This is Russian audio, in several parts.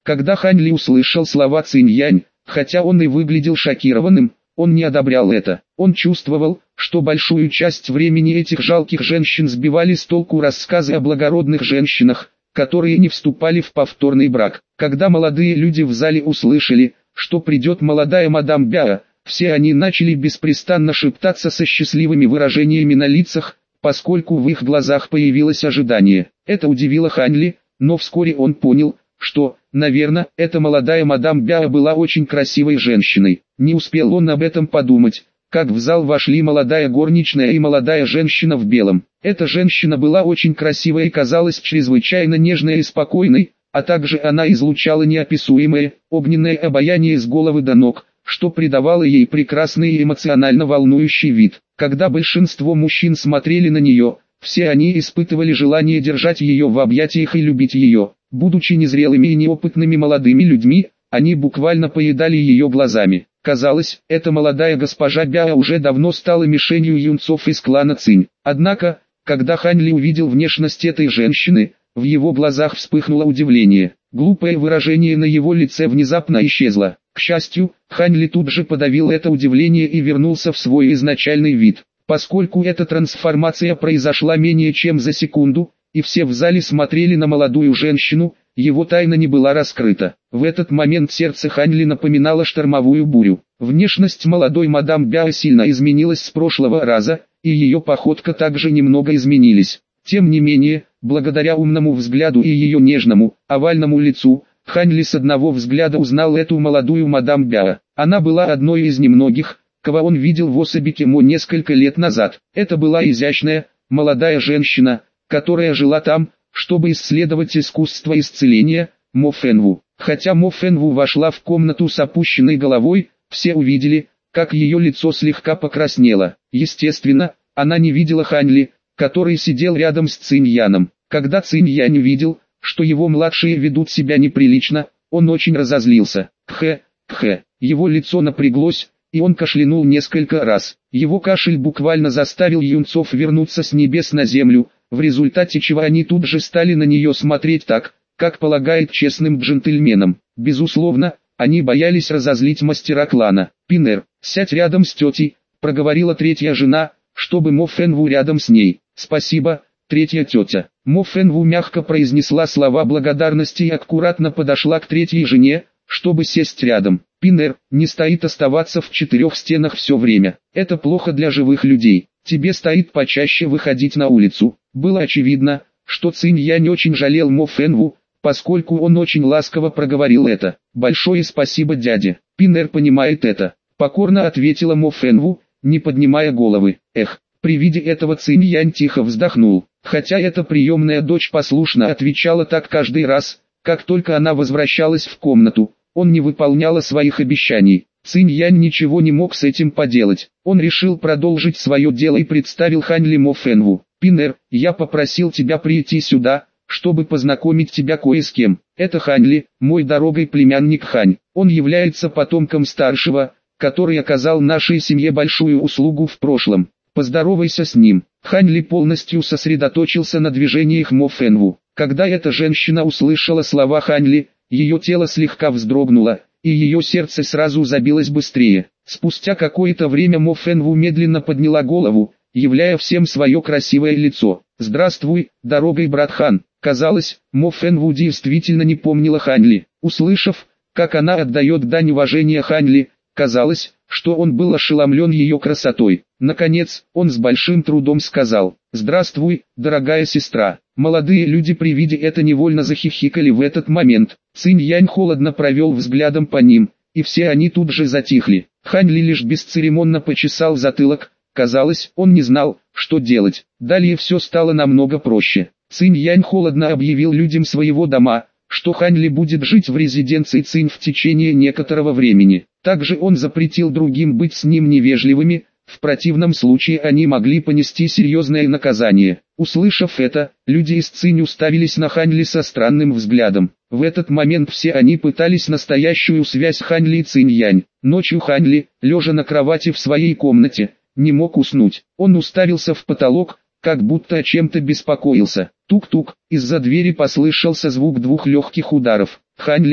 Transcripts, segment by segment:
Когда Хань Ли услышал слова Цинь-Янь, хотя он и выглядел шокированным, он не одобрял это. Он чувствовал, что большую часть времени этих жалких женщин сбивали с толку рассказы о благородных женщинах, которые не вступали в повторный брак. Когда молодые люди в зале услышали, что придет молодая мадам Бяо, все они начали беспрестанно шептаться со счастливыми выражениями на лицах, поскольку в их глазах появилось ожидание. Это удивило Хань Ли, но вскоре он понял, что, наверное, эта молодая мадам Бяо была очень красивой женщиной. Не успел он об этом подумать, как в зал вошли молодая горничная и молодая женщина в белом. Эта женщина была очень красивая и казалась чрезвычайно нежной и спокойной, а также она излучала неописуемое, огненное обаяние с головы до ног, что придавало ей прекрасный и эмоционально волнующий вид. Когда большинство мужчин смотрели на нее, все они испытывали желание держать ее в объятиях и любить ее. Будучи незрелыми и неопытными молодыми людьми, они буквально поедали ее глазами. Казалось, эта молодая госпожа Бяо уже давно стала мишенью юнцов из клана Цинь. Однако, когда Хань Ли увидел внешность этой женщины, в его глазах вспыхнуло удивление. Глупое выражение на его лице внезапно исчезло. К счастью, Хань Ли тут же подавил это удивление и вернулся в свой изначальный вид. Поскольку эта трансформация произошла менее чем за секунду, и все в зале смотрели на молодую женщину, его тайна не была раскрыта. В этот момент сердце Хань Ли напоминало штормовую бурю. Внешность молодой мадам Бяо сильно изменилась с прошлого раза, и ее походка также немного изменились. Тем не менее, благодаря умному взгляду и ее нежному, овальному лицу, Хань Ли с одного взгляда узнал эту молодую мадам Бяо. Она была одной из немногих, кого он видел в особике Мо несколько лет назад. Это была изящная, молодая женщина, которая жила там, чтобы исследовать искусство исцеления, Мо Фэнву. Хотя Мо Фэнву вошла в комнату с опущенной головой, все увидели, как ее лицо слегка покраснело. Естественно, она не видела Хань Ли, который сидел рядом с Цинь Яном. Когда Цинь Янь увидел, что его младшие ведут себя неприлично, он очень разозлился. Кхе, его лицо напряглось, и он кашлянул несколько раз. Его кашель буквально заставил юнцов вернуться с небес на землю, в результате чего они тут же стали на нее смотреть так, как полагает честным джентльменам. Безусловно, они боялись разозлить мастера клана. «Пинер, сядь рядом с тетей», — проговорила третья жена, чтобы Мо Фэнву рядом с ней. «Спасибо, третья тетя». Мо Фэнву мягко произнесла слова благодарности и аккуратно подошла к третьей жене, чтобы сесть рядом. «Пинер, не стоит оставаться в четырех стенах все время. Это плохо для живых людей. Тебе стоит почаще выходить на улицу». Было очевидно, что Цинь Янь очень жалел Мо Фэнву, поскольку он очень ласково проговорил это. «Большое спасибо, дядя. Пинер понимает это», — покорно ответила Мо Фэнву, не поднимая головы. «Эх». При виде этого Цинь Янь тихо вздохнул. Хотя эта приемная дочь послушно отвечала так каждый раз, как только она возвращалась в комнату, он не выполняла своих обещаний. Цинь Янь ничего не мог с этим поделать. Он решил продолжить свое дело и представил Хань Ли Мо Фэнву. «Пинер, я попросил тебя прийти сюда, чтобы познакомить тебя кое с кем. Это Хань Ли, мой дорогой племянник Хань. Он является потомком старшего, который оказал нашей семье большую услугу в прошлом. Поздоровайся с ним». Хань Ли полностью сосредоточился на движениях Мо Фэнву. Когда эта женщина услышала слова Хань Ли, ее тело слегка вздрогнуло, и ее сердце сразу забилось быстрее. Спустя какое-то время Мо Фэнву медленно подняла голову, являя всем свое красивое лицо. «Здравствуй, дорогой брат Хан». Казалось, Мо Фэнву действительно не помнила Хань Ли. Услышав, как она отдает дань уважения Хань Ли, казалось, что он был ошеломлен ее красотой. Наконец, он с большим трудом сказал: «Здравствуй, дорогая сестра». Молодые люди при виде это невольно захихикали в этот момент. Цинь Янь холодно провел взглядом по ним, и все они тут же затихли. Хань Ли лишь бесцеремонно почесал затылок. Казалось, он не знал, что делать. Далее все стало намного проще. Цинь Янь холодно объявил людям своего дома, что Хань Ли будет жить в резиденции Цинь в течение некоторого времени. Также он запретил другим быть с ним невежливыми, в противном случае они могли понести серьезное наказание. Услышав это, люди из Цинь уставились на Хань Ли со странным взглядом. В этот момент все они пытались настоящую связь Хань Ли и Цинь Янь. Ночью Хань Ли, лежа на кровати в своей комнате, не мог уснуть. Он уставился в потолок, как будто о чем-то беспокоился. Тук-тук, из-за двери послышался звук двух легких ударов. «Хань Ли,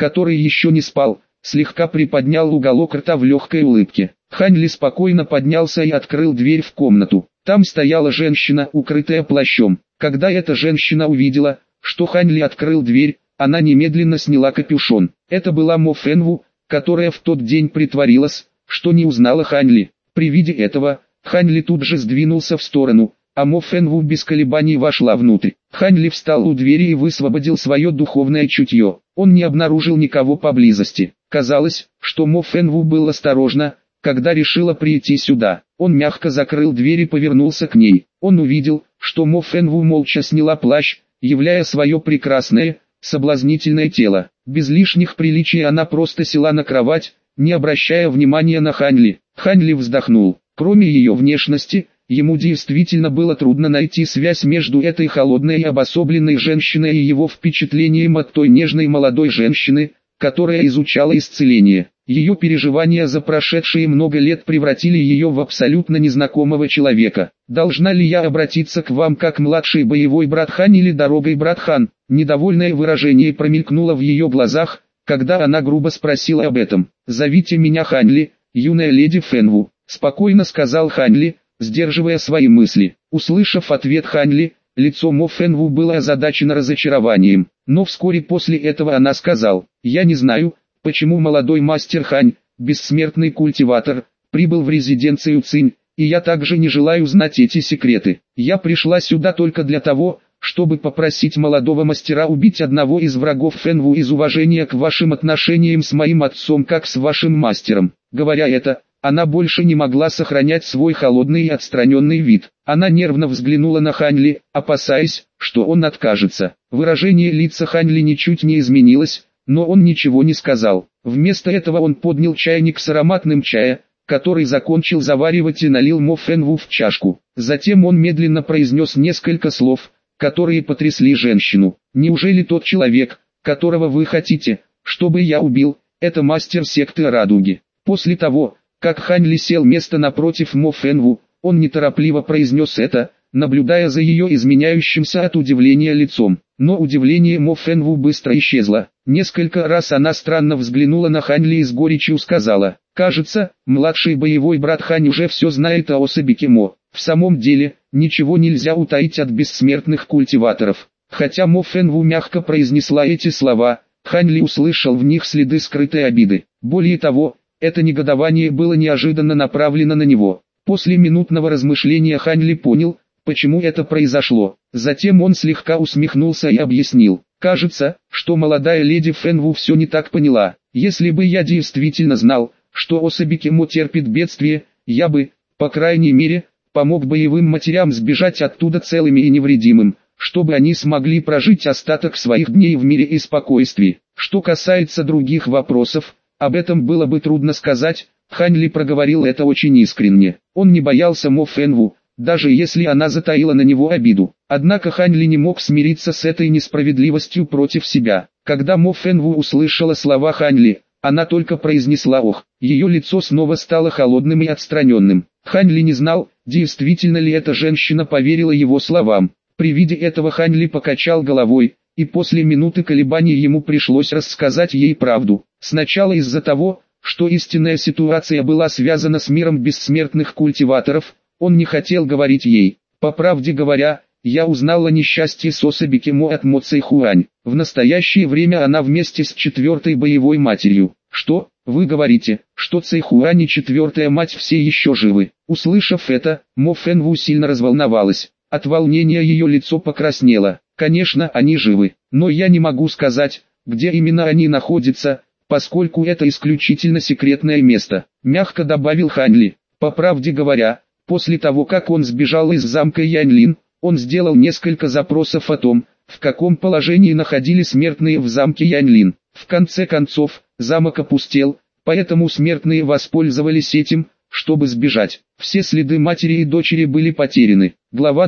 который еще не спал, слегка приподнял уголок рта в легкой улыбке. Хань Ли спокойно поднялся и открыл дверь в комнату. Там стояла женщина, укрытая плащом. Когда эта женщина увидела, что Хань Ли открыл дверь, она немедленно сняла капюшон. Это была Мо Фэнву, которая в тот день притворилась, что не узнала Хань Ли. При виде этого, Хань Ли тут же сдвинулся в сторону, а Мо Фэнву без колебаний вошла внутрь. Хань Ли встал у двери и высвободил свое духовное чутье. Он не обнаружил никого поблизости. Казалось, что Мо Фэнву был осторожна, когда решила прийти сюда. Он мягко закрыл дверь и повернулся к ней. Он увидел, что Мо Фэнву молча сняла плащ, являя свое прекрасное, соблазнительное тело. Без лишних приличий она просто села на кровать, не обращая внимания на Хань Ли. Хань Ли вздохнул. Кроме ее внешности, ему действительно было трудно найти связь между этой холодной и обособленной женщиной и его впечатлением от той нежной молодой женщины, которая изучала исцеление. Ее переживания за прошедшие много лет превратили ее в абсолютно незнакомого человека. «Должна ли я обратиться к вам как младший боевой брат Хан или дорогой брат Хан?» Недовольное выражение промелькнуло в ее глазах, когда она грубо спросила об этом. «Зовите меня Хань Ли, юная леди Фэнву», — спокойно сказал Хань Ли, сдерживая свои мысли. Услышав ответ Хань Ли, лицо Мо Фэнву было озадачено разочарованием, но вскоре после этого она сказала: «Я не знаю, почему молодой мастер Хань, бессмертный культиватор, прибыл в резиденцию Цинь, и я также не желаю знать эти секреты. Я пришла сюда только для того, чтобы попросить молодого мастера убить одного из врагов Фэнву из уважения к вашим отношениям с моим отцом как с вашим мастером». Говоря это, она больше не могла сохранять свой холодный и отстраненный вид. Она нервно взглянула на Хань Ли, опасаясь, что он откажется. Выражение лица Хань Ли ничуть не изменилось, но он ничего не сказал. Вместо этого он поднял чайник с ароматным чаем, который закончил заваривать и налил Мо Фэнву в чашку. Затем он медленно произнес несколько слов, которые потрясли женщину. «Неужели тот человек, которого вы хотите, чтобы я убил, это мастер секты Радуги?» После того, как Хань Ли сел место напротив Мо Фэнву, он неторопливо произнес это, наблюдая за ее изменяющимся от удивления лицом. Но удивление Мо Фэнву быстро исчезло. Несколько раз она странно взглянула на Хань Ли и с горечью сказала: «Кажется, младший боевой брат Хань уже все знает о особике Мо. В самом деле, ничего нельзя утаить от бессмертных культиваторов». Хотя Мо Фэнву мягко произнесла эти слова, Хань Ли услышал в них следы скрытой обиды. Более того, это негодование было неожиданно направлено на него. После минутного размышления Хань Ли понял, почему это произошло. Затем он слегка усмехнулся и объяснил: «Кажется, что молодая леди Фэнву все не так поняла. Если бы я действительно знал, что особики Мо терпит бедствие, я бы, по крайней мере, помог боевым матерям сбежать оттуда целыми и невредимым, чтобы они смогли прожить остаток своих дней в мире и спокойствии. Что касается других вопросов, об этом было бы трудно сказать». Хань Ли проговорил это очень искренне. Он не боялся Мо Фэнву, даже если она затаила на него обиду. Однако Хань Ли не мог смириться с этой несправедливостью против себя. Когда Мо Фэнву услышала слова Хань Ли, она только произнесла «ох». Ее лицо снова стало холодным и отстраненным. Хань Ли не знал, действительно ли эта женщина поверила его словам. При виде этого Хань Ли покачал головой, и после минуты колебаний ему пришлось рассказать ей правду. Сначала из-за того, что истинная ситуация была связана с миром бессмертных культиваторов, он не хотел говорить ей. По правде говоря, я узнала несчастье с особики Мо от Мо Цэйхуань. В настоящее время она вместе с четвертой боевой матерью. Что, вы говорите, что Цэйхуань и четвертая мать все еще живы? Услышав это, Мо Фэнву сильно разволновалась. От волнения ее лицо покраснело. Конечно, они живы, но я не могу сказать, где именно они находятся, поскольку это исключительно секретное место, мягко добавил Хань Ли. По правде говоря, после того как он сбежал из замка Яньлин, он сделал несколько запросов о том, в каком положении находились смертные в замке Яньлин. В конце концов, замок опустел, поэтому смертные воспользовались этим, чтобы сбежать. Все следы матери и дочери были потеряны. Глава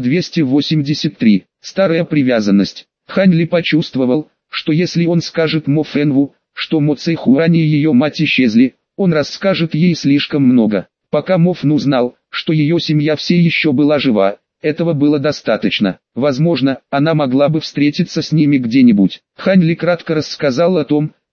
283. Старая привязанность. Хань Ли почувствовал, что если он скажет Мо Фэнву, что Мо Цэйхуань и ее мать исчезли, он расскажет ей слишком много. Пока Мо Фэн узнал, что ее семья все еще была жива, этого было достаточно. Возможно, она могла бы встретиться с ними где-нибудь. Хань Ли кратко рассказал о том,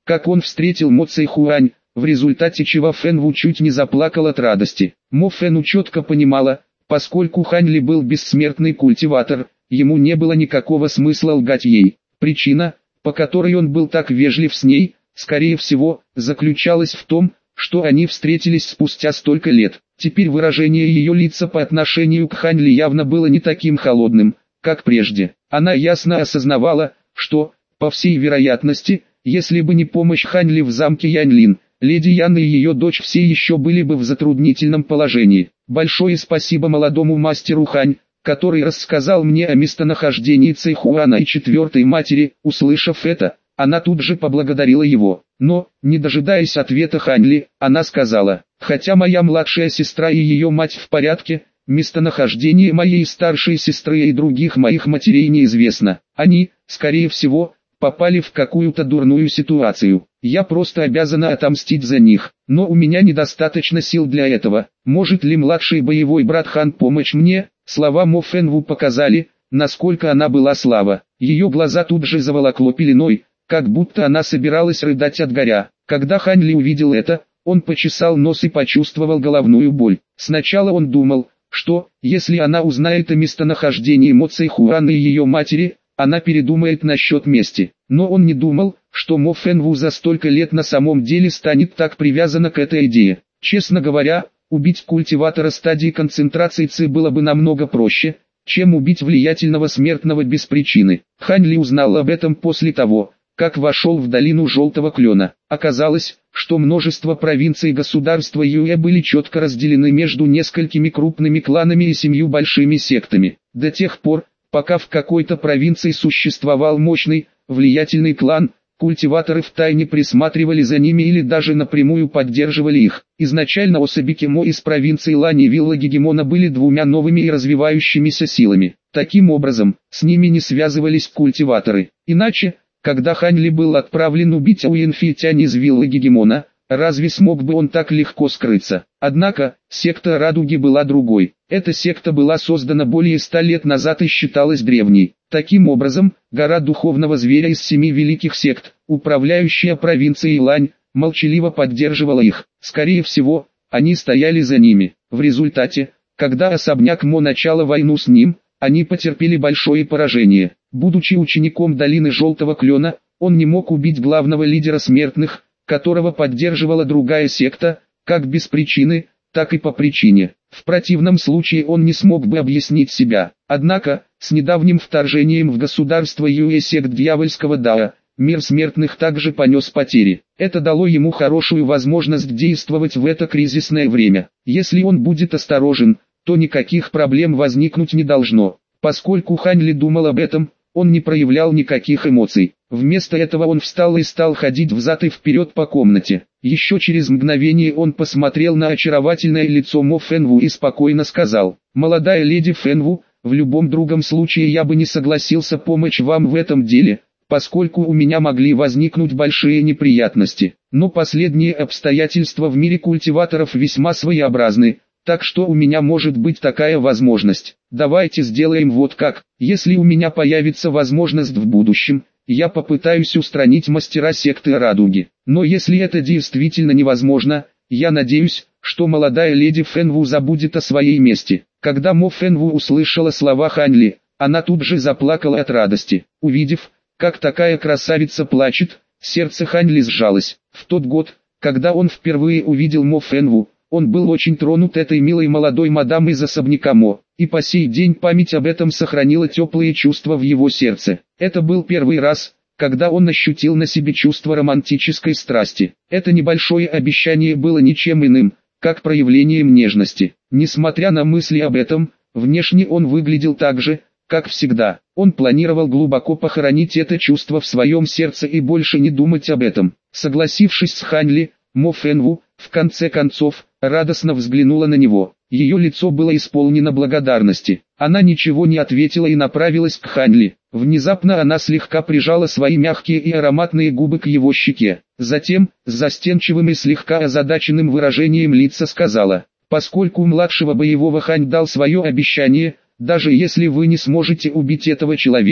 как он встретил Мо Цэйхуань, в результате чего Фэнву чуть не заплакал от радости. Мо Фэну четко понимала, поскольку Хань Ли был бессмертный культиватор, ему не было никакого смысла лгать ей. Причина, по которой он был так вежлив с ней, скорее всего, заключалась в том, что они встретились спустя столько лет. Теперь выражение ее лица по отношению к Хань Ли явно было не таким холодным, как прежде. Она ясно осознавала, что, по всей вероятности, если бы не помощь Хань Ли в замке Яньлин, леди Ян и ее дочь все еще были бы в затруднительном положении. Большое спасибо молодому мастеру Хань, который рассказал мне о местонахождении Цэйхуана и четвертой матери. Услышав это, она тут же поблагодарила его. Но, не дожидаясь ответа Хань Ли, она сказала: «Хотя моя младшая сестра и ее мать в порядке, местонахождение моей старшей сестры и других моих матерей неизвестно. Они, скорее всего, попали в какую-то дурную ситуацию. Я просто обязана отомстить за них, но у меня недостаточно сил для этого. Может ли младший боевой брат Хан помочь мне?» Слова Мо Фэнву показали, насколько она была слаба. Ее глаза тут же заволокло пеленой, как будто она собиралась рыдать от горя. Когда Хань Ли увидел это, он почесал нос и почувствовал головную боль. Сначала он думал, что, если она узнает о местонахождении Мо Цэйхуана и ее матери, она передумает насчет мести. Но он не думал, что Мо Фэнву за столько лет на самом деле станет так привязана к этой идее. Честно говоря, убить культиватора стадии концентрации Ци было бы намного проще, чем убить влиятельного смертного без причины. Хань Ли узнал об этом после того, как вошел в долину Желтого Клена. Оказалось, что множество провинций государства Юэ были четко разделены между несколькими крупными кланами и 7 большими сектами. До тех пор, пока в какой-то провинции существовал мощный, влиятельный клан, культиваторы втайне присматривали за ними или даже напрямую поддерживали их. Изначально особи Кимо из провинции Лань и Вилла Гегемона были 2 новыми и развивающимися силами. Таким образом, с ними не связывались культиваторы. Иначе, когда Хань Ли был отправлен убить Уинфитянь из Виллы Гегемона, разве смог бы он так легко скрыться? Однако, секта Радуги была другой. Эта секта была создана более 100 лет назад и считалась древней. Таким образом, гора духовного зверя из 7 великих сект, управляющая провинцией Лань, молчаливо поддерживала их. Скорее всего, они стояли за ними. В результате, когда особняк Мо начал войну с ним, они потерпели большое поражение. Будучи учеником долины Желтого Клена, он не мог убить главного лидера смертных, которого поддерживала другая секта, как без причины, так и по причине. В противном случае он не смог бы объяснить себя. Однако, с недавним вторжением в государство Юэ сект дьявольского Дао, мир смертных также понес потери. Это дало ему хорошую возможность действовать в это кризисное время. Если он будет осторожен, то никаких проблем возникнуть не должно. Поскольку Хань Ли думал об этом, он не проявлял никаких эмоций. Вместо этого он встал и стал ходить взад и вперед по комнате. Еще через мгновение он посмотрел на очаровательное лицо Мо Фэнву и спокойно сказал: «Молодая леди Фэнву, в любом другом случае я бы не согласился помочь вам в этом деле, поскольку у меня могли возникнуть большие неприятности. Но последние обстоятельства в мире культиваторов весьма своеобразны. Так что у меня может быть такая возможность. Давайте сделаем вот как. Если у меня появится возможность в будущем, я попытаюсь устранить мастера секты Радуги. Но если это действительно невозможно, я надеюсь, что молодая леди Фэнву забудет о своей мести». Когда Мо Фэнву услышала слова Хань Ли, она тут же заплакала от радости. Увидев, как такая красавица плачет, сердце Хань Ли сжалось. В тот год, когда он впервые увидел Мо Фэнву, он был очень тронут этой милой молодой мадам из особняка Мо, и по сей день память об этом сохранила теплые чувства в его сердце. Это был первый раз, когда он ощутил на себе чувство романтической страсти. Это небольшое обещание было ничем иным, как проявлением нежности. Несмотря на мысли об этом, внешне он выглядел так же, как всегда. Он планировал глубоко похоронить это чувство в своем сердце и больше не думать об этом. Согласившись с Хань Ли, Мо Фэнву, в конце концов, радостно взглянула на него. Ее лицо было исполнено благодарности. Она ничего не ответила и направилась к Хань Ли. Внезапно она слегка прижала свои мягкие и ароматные губы к его щеке. Затем, с застенчивым и слегка озадаченным выражением лица сказала: «Поскольку младшего боевого Хань дал свое обещание, даже если вы не сможете убить этого человека,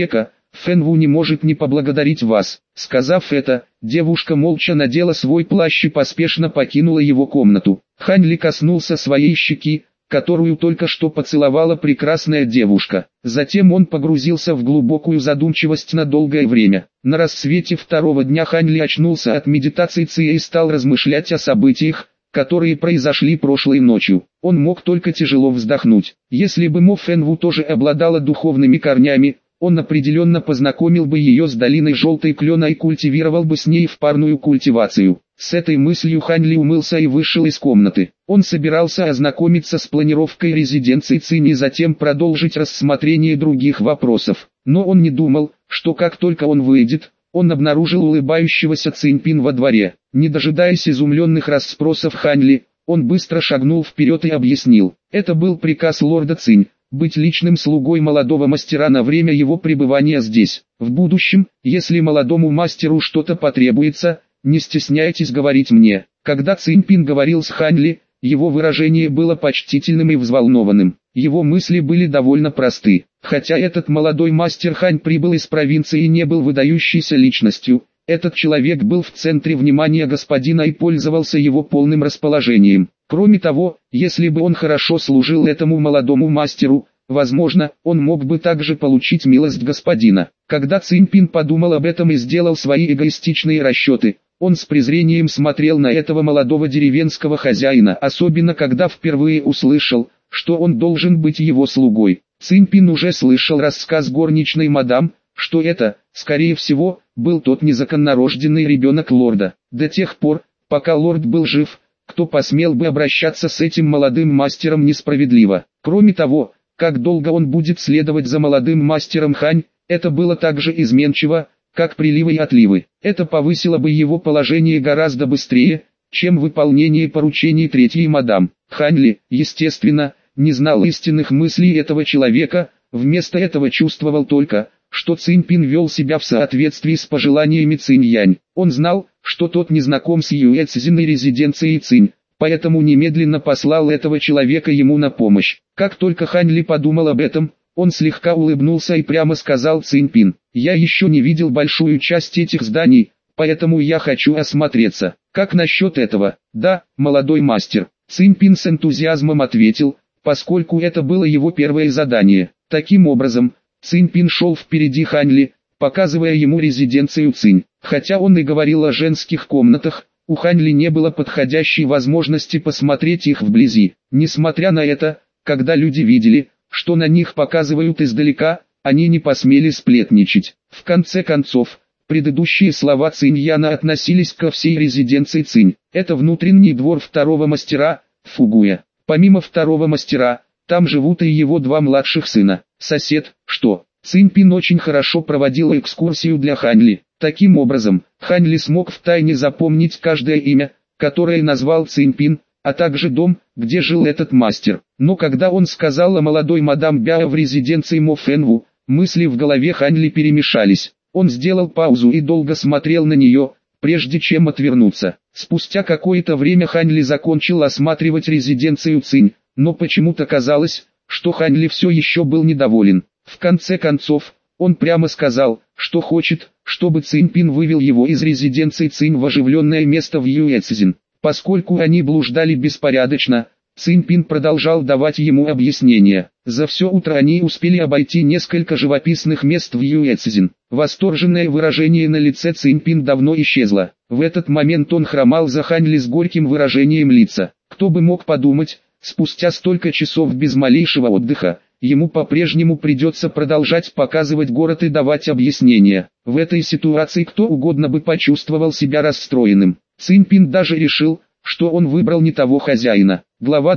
Фэнву не может не поблагодарить вас». Сказав это, девушка молча надела свой плащ и поспешно покинула его комнату. Хань Ли коснулся своей щеки, которую только что поцеловала прекрасная девушка. Затем он погрузился в глубокую задумчивость на долгое время. На рассвете второго дня Хань Ли очнулся от медитации Ци и стал размышлять о событиях, которые произошли прошлой ночью. Он мог только тяжело вздохнуть. Если бы Мо Фэнву тоже обладала духовными корнями, он определенно познакомил бы ее с долиной желтой клена и культивировал бы с ней в парную культивацию. С этой мыслью Хань Ли умылся и вышел из комнаты. Он собирался ознакомиться с планировкой резиденции Цинь и затем продолжить рассмотрение других вопросов. Но он не думал, что как только он выйдет, он обнаружил улыбающегося Циньпин во дворе. Не дожидаясь изумленных расспросов Хань Ли, он быстро шагнул вперед и объяснил. Это был приказ лорда Цинь быть личным слугой молодого мастера на время его пребывания здесь. В будущем, если молодому мастеру что-то потребуется, не стесняйтесь говорить мне. Когда Циньпин говорил с Хань Ли, его выражение было почтительным и взволнованным. Его мысли были довольно просты. Хотя этот молодой мастер Хань прибыл из провинции и не был выдающейся личностью, этот человек был в центре внимания господина и пользовался его полным расположением. Кроме того, если бы он хорошо служил этому молодому мастеру, возможно, он мог бы также получить милость господина. Когда Циньпин подумал об этом и сделал свои эгоистичные расчеты, он с презрением смотрел на этого молодого деревенского хозяина, особенно когда впервые услышал, что он должен быть его слугой. Циньпин уже слышал рассказ горничной мадам, что это, скорее всего, был тот незаконнорожденный ребенок лорда. До тех пор, пока лорд был жив, кто посмел бы обращаться с этим молодым мастером несправедливо. Кроме того, как долго он будет следовать за молодым мастером Хань, это было так же изменчиво, как приливы и отливы. Это повысило бы его положение гораздо быстрее, чем выполнение поручений третьей мадам. Хань Ли, естественно, не знал истинных мыслей этого человека, вместо этого чувствовал только, что Циньпин вел себя в соответствии с пожеланиями Цинь-Янь. Он знал, что тот не знаком с Юэцзин и резиденцией Цинь, поэтому немедленно послал этого человека ему на помощь. Как только Хань Ли подумал об этом, он слегка улыбнулся и прямо сказал Циньпин: «Я еще не видел большую часть этих зданий, поэтому я хочу осмотреться. Как насчет этого?» «Да, молодой мастер», Циньпин с энтузиазмом ответил, поскольку это было его первое задание. Таким образом, Циньпин шел впереди Хань Ли, показывая ему резиденцию Цинь. Хотя он и говорил о женских комнатах, у Хань Ли не было подходящей возможности посмотреть их вблизи. Несмотря на это, когда люди видели, что на них показывают издалека, они не посмели сплетничать. В конце концов, предыдущие слова Цинь-Яна относились ко всей резиденции Цинь. Это внутренний двор второго мастера, Фугуя. Помимо второго мастера, там живут и его два младших сына. Сосед, что? Циньпин очень хорошо проводил экскурсию для Хань Ли. Таким образом, Хань Ли смог втайне запомнить каждое имя, которое назвал Циньпин, а также дом, где жил этот мастер. Но когда он сказал о молодой мадам Бяо в резиденции Мо Фэнву, мысли в голове Хань Ли перемешались. Он сделал паузу и долго смотрел на нее, прежде чем отвернуться. Спустя какое-то время Хань Ли закончил осматривать резиденцию Цинь, но почему-то казалось, что Хань Ли все еще был недоволен. В конце концов, он прямо сказал, что хочет, чтобы Циньпин вывел его из резиденции Цинь в оживленное место в Юэцзин. Поскольку они блуждали беспорядочно, Циньпин продолжал давать ему объяснения. За все утро они успели обойти несколько живописных мест в Юэцзин. Восторженное выражение на лице Циньпин давно исчезло. В этот момент он хромал за Хань Ли с горьким выражением лица. Кто бы мог подумать, спустя столько часов без малейшего отдыха, ему по-прежнему придется продолжать показывать город и давать объяснения. В этой ситуации кто угодно бы почувствовал себя расстроенным. Циньпин даже решил, что он выбрал не того хозяина. Глава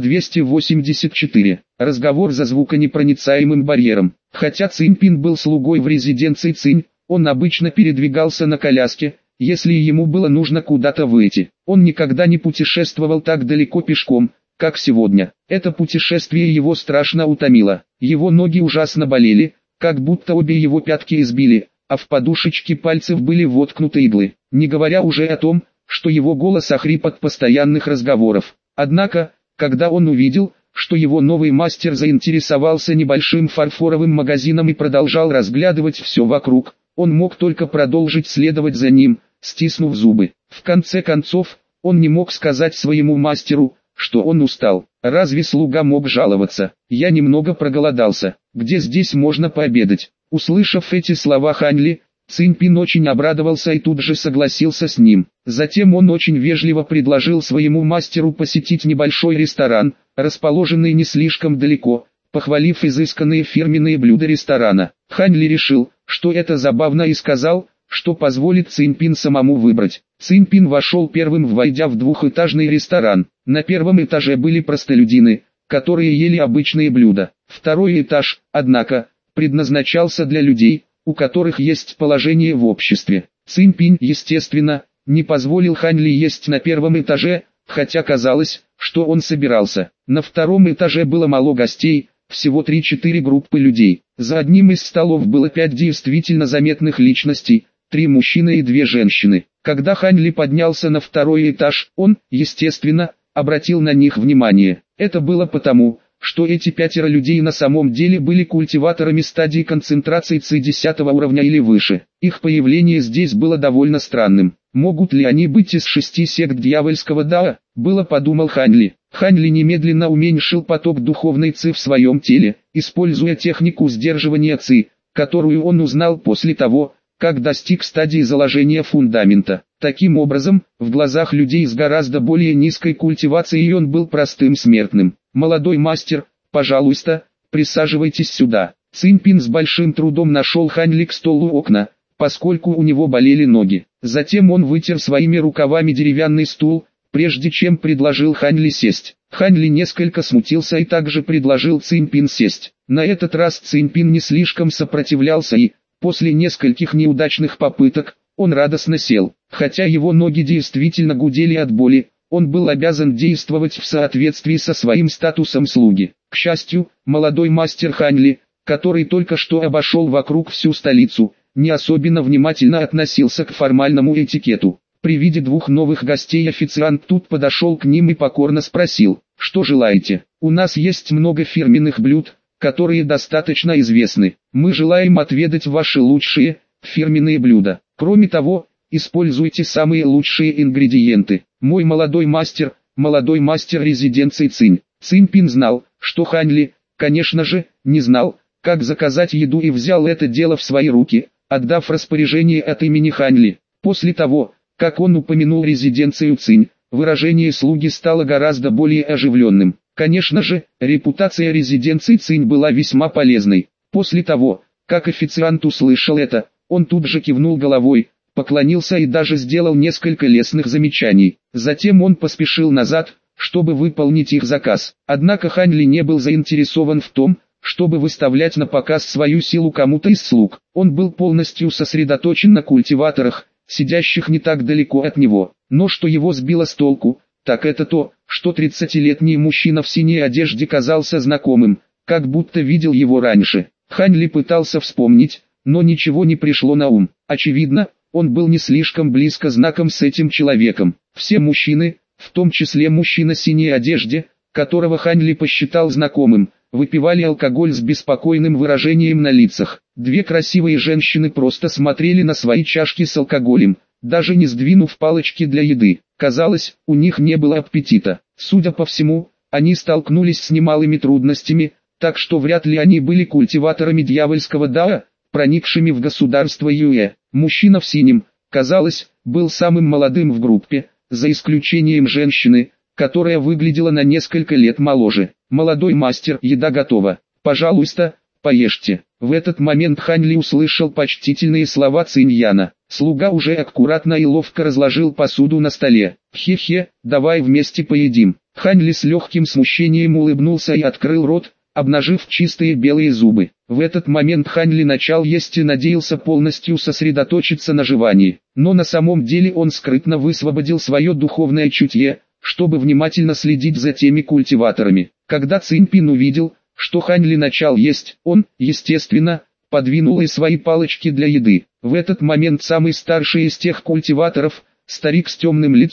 284. Разговор за звуконепроницаемым барьером. Хотя Циньпин был слугой в резиденции Цинь, он обычно передвигался на коляске, если ему было нужно куда-то выйти. Он никогда не путешествовал так далеко пешком, как сегодня. Это путешествие его страшно утомило. Его ноги ужасно болели, как будто обе его пятки избили, а в подушечке пальцев были воткнуты иглы. Не говоря уже о том, что его голос охрип от постоянных разговоров. Однако, когда он увидел, что его новый мастер заинтересовался небольшим фарфоровым магазином и продолжал разглядывать все вокруг, он мог только продолжить следовать за ним, стиснув зубы. В конце концов, он не мог сказать своему мастеру, что он устал. Разве слуга мог жаловаться? «Я немного проголодался. Где здесь можно пообедать?» Услышав эти слова Хань Ли, Цинь Пин очень обрадовался и тут же согласился с ним. Затем он очень вежливо предложил своему мастеру посетить небольшой ресторан, расположенный не слишком далеко, похвалив изысканные фирменные блюда ресторана. Хань Ли решил, что это забавно, и сказал, что позволит Цинь Пин самому выбрать. Цинь Пин вошел первым, войдя в двухэтажный ресторан. На первом этаже были простолюдины, которые ели обычные блюда. Второй этаж, однако, предназначался для людей, у которых есть положение в обществе. Цинь Пин, естественно, не позволил Хань Ли есть на первом этаже, хотя казалось, что он собирался. На втором этаже было мало гостей, всего 3-4 группы людей. За одним из столов было 5 действительно заметных личностей, 3 мужчины и 2 женщины. Когда Хань Ли поднялся на второй этаж, он, естественно, обратил на них внимание. Это было потому, что эти 5 людей на самом деле были культиваторами стадии концентрации Ци 10 уровня или выше. Их появление здесь было довольно странным. Могут ли они быть из 6 сект дьявольского Дао? Было, подумал Хань Ли. Хань Ли немедленно уменьшил поток духовной Ци в своем теле, используя технику сдерживания Ци, которую он узнал после того, как достиг стадии заложения фундамента. Таким образом, в глазах людей с гораздо более низкой культивацией он был простым смертным. «Молодой мастер, пожалуйста, присаживайтесь сюда». Цинь Пин с большим трудом нашел Хань Ли к столу у окна, поскольку у него болели ноги. Затем он вытер своими рукавами деревянный стул, прежде чем предложил Хань Ли сесть. Хань Ли несколько смутился и также предложил Цинь Пин сесть. На этот раз Цинь Пин не слишком сопротивлялся и, после нескольких неудачных попыток, он радостно сел. Хотя его ноги действительно гудели от боли, он был обязан действовать в соответствии со своим статусом слуги. К счастью, молодой мастер Хань Ли, который только что обошел вокруг всю столицу, не особенно внимательно относился к формальному этикету. При виде 2 новых гостей официант тут подошел к ним и покорно спросил: «Что желаете? У нас есть много фирменных блюд, которые достаточно известны. Мы желаем отведать ваши лучшие, фирменные блюда. Кроме того, используйте самые лучшие ингредиенты». Мой молодой мастер резиденции Цинь. Цинь Пин знал, что Хань Ли, конечно же, не знал, как заказать еду, и взял это дело в свои руки, отдав распоряжение от имени Хань Ли. После того, как он упомянул резиденцию Цинь, выражение слуги стало гораздо более оживленным. Конечно же, репутация резиденции Цинь была весьма полезной. После того, как официант услышал это, он тут же кивнул головой, поклонился и даже сделал несколько лестных замечаний. Затем он поспешил назад, чтобы выполнить их заказ. Однако Хань Ли не был заинтересован в том, чтобы выставлять на показ свою силу кому-то из слуг. Он был полностью сосредоточен на культиваторах, сидящих не так далеко от него. Но что его сбило с толку, так это то, что 30-летний мужчина в синей одежде казался знакомым, как будто видел его раньше. Хань Ли пытался вспомнить, но ничего не пришло на ум. Очевидно, он был не слишком близко знаком с этим человеком. Все мужчины, в том числе мужчина в синей одежде, которого Хань Ли посчитал знакомым, выпивали алкоголь с беспокойным выражением на лицах. 2 красивые женщины просто смотрели на свои чашки с алкоголем, даже не сдвинув палочки для еды. Казалось, у них не было аппетита. Судя по всему, они столкнулись с немалыми трудностями, так что вряд ли они были культиваторами дьявольского Дао, проникшими в государство Юэ. Мужчина в синем, казалось, был самым молодым в группе, за исключением женщины, которая выглядела на несколько лет моложе. «Молодой мастер, еда готова. Пожалуйста, поешьте». В этот момент Хань Ли услышал почтительные слова Цинь Яна. Слуга уже аккуратно и ловко разложил посуду на столе. «Хе-хе, давай вместе поедим». Хань Ли с легким смущением улыбнулся и открыл рот, обнажив чистые белые зубы. В этот момент Хань Ли начал есть и надеялся полностью сосредоточиться на жевании. Но на самом деле он скрытно высвободил свое духовное чутье, чтобы внимательно следить за теми культиваторами. Когда Цинь Пин увидел, что Хань Ли начал есть, он, естественно, подвинул и свои палочки для еды. В этот момент самый старший из тех культиваторов, старик с темным лицом,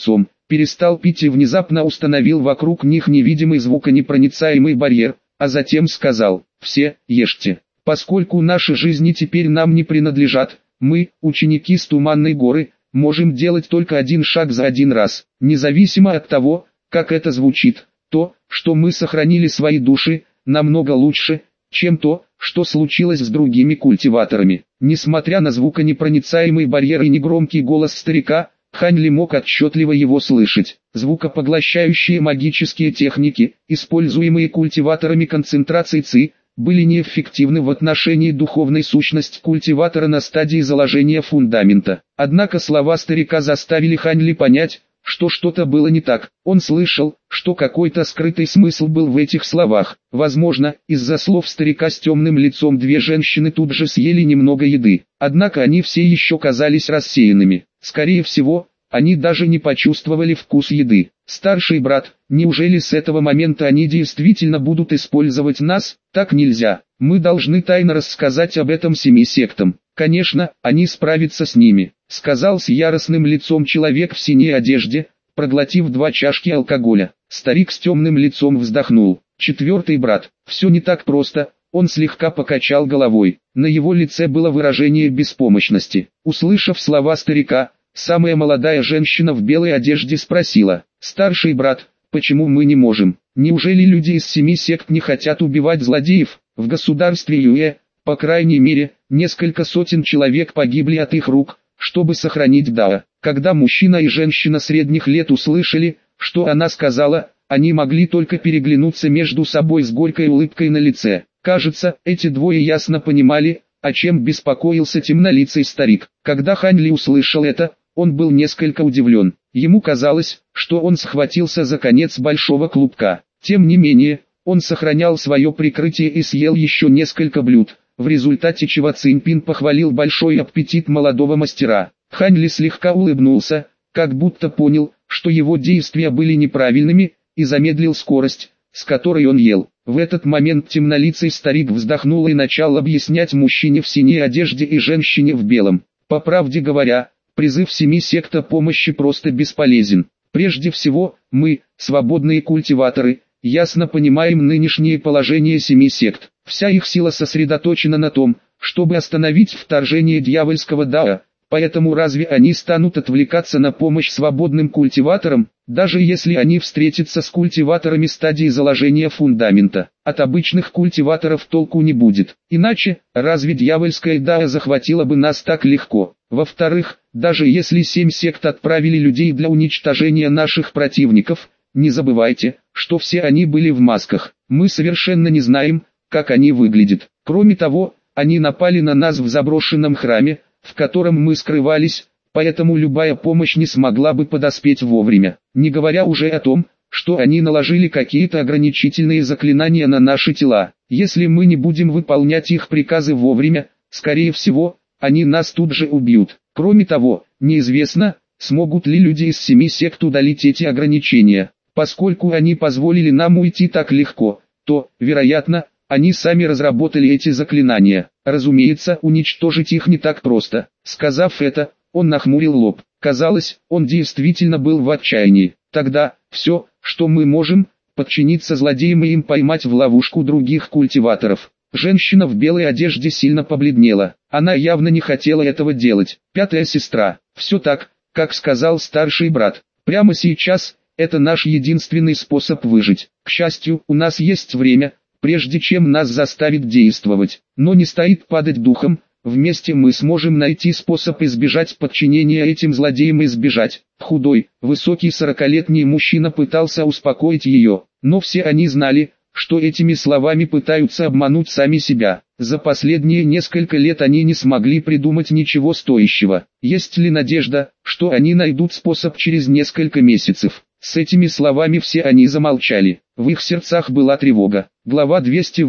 перестал пить и внезапно установил вокруг них невидимый звуконепроницаемый барьер, а затем сказал: «Все, ешьте. Поскольку наши жизни теперь нам не принадлежат, мы, ученики с Туманной горы, можем делать только один шаг за один раз, независимо от того, как это звучит. То, что мы сохранили свои души, намного лучше, чем то, что случилось с другими культиваторами». Несмотря на звуконепроницаемый барьер и негромкий голос старика, Хань Ли мог отчетливо его слышать. Звукопоглощающие магические техники, используемые культиваторами концентрации ЦИ, были неэффективны в отношении духовной сущности культиватора на стадии заложения фундамента. Однако слова старика заставили Хань Ли понять, что что-то было не так. Он слышал, что какой-то скрытый смысл был в этих словах. Возможно, из-за слов старика с темным лицом две женщины тут же съели немного еды. Однако они все еще казались рассеянными. Скорее всего, они даже не почувствовали вкус еды. «Старший брат, неужели с этого момента они действительно будут использовать нас? Так нельзя. Мы должны тайно рассказать об этом 7 сектам. Конечно, они справятся с ними», — сказал с яростным лицом человек в синей одежде, проглотив 2 чашки алкоголя. Старик с темным лицом вздохнул. «Четвертый брат, все не так просто». Он слегка покачал головой. На его лице было выражение беспомощности. Услышав слова старика, самая молодая женщина в белой одежде спросила: «Старший брат, почему мы не можем? Неужели люди из 7 сект не хотят убивать злодеев? В государстве Юэ, по крайней мере, несколько сотен человек погибли от их рук, чтобы сохранить Дао». Когда мужчина и женщина средних лет услышали, что она сказала, они могли только переглянуться между собой с горькой улыбкой на лице. Кажется, эти двое ясно понимали, о чем беспокоился темнолицый старик. Когда Хань Ли услышал это, он был несколько удивлен. Ему казалось, что он схватился за конец большого клубка. Тем не менее, он сохранял свое прикрытие и съел еще несколько блюд, в результате чего Циньпин похвалил большой аппетит молодого мастера. Хань Ли слегка улыбнулся, как будто понял, что его действия были неправильными, и замедлил скорость, с которой он ел. В этот момент темнолицый старик вздохнул и начал объяснять мужчине в синей одежде и женщине в белом. По правде говоря, призыв 7 сект о помощи просто бесполезен. Прежде всего, мы, свободные культиваторы, ясно понимаем нынешнее положение 7 сект. Вся их сила сосредоточена на том, чтобы остановить вторжение дьявольского Дао. Поэтому разве они станут отвлекаться на помощь свободным культиваторам, даже если они встретятся с культиваторами стадии заложения фундамента? От обычных культиваторов толку не будет. Иначе, разве дьявольская Дао захватила бы нас так легко? Во-вторых, даже если 7 сект отправили людей для уничтожения наших противников, не забывайте, что все они были в масках. Мы совершенно не знаем, как они выглядят. Кроме того, они напали на нас в заброшенном храме, в котором мы скрывались, поэтому любая помощь не смогла бы подоспеть вовремя. Не говоря уже о том, что они наложили какие-то ограничительные заклинания на наши тела. Если мы не будем выполнять их приказы вовремя, скорее всего, они нас тут же убьют. Кроме того, неизвестно, смогут ли люди из 7 сект удалить эти ограничения. Поскольку они позволили нам уйти так легко, то, вероятно, они сами разработали эти заклинания. Разумеется, уничтожить их не так просто. Сказав это, он нахмурил лоб. Казалось, он действительно был в отчаянии. Тогда, все, что мы можем, подчиниться злодеям и им поймать в ловушку других культиваторов. Женщина в белой одежде сильно побледнела. Она явно не хотела этого делать. 5-я сестра. Все так, как сказал старший брат. Прямо сейчас, это наш единственный способ выжить. К счастью, у нас есть время, прежде чем нас заставит действовать. Но не стоит падать духом, вместе мы сможем найти способ избежать подчинения этим злодеям и избежать. Худой, высокий 40-летний мужчина пытался успокоить ее, но все они знали, что этими словами пытаются обмануть сами себя. За последние несколько лет они не смогли придумать ничего стоящего. Есть ли надежда, что они найдут способ через несколько месяцев? С этими словами все они замолчали. В их сердцах была тревога. Глава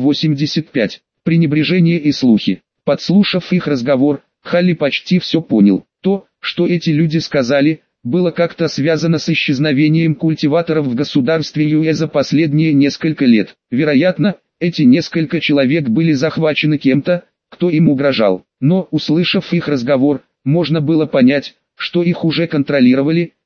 285. Пренебрежение и слухи. Подслушав их разговор, Халли почти все понял. То, что эти люди сказали, было как-то связано с исчезновением культиваторов в государстве Юэ за последние несколько лет. Вероятно, эти несколько человек были захвачены кем-то, кто им угрожал. Но, услышав их разговор, можно было понять, что их уже контролировали,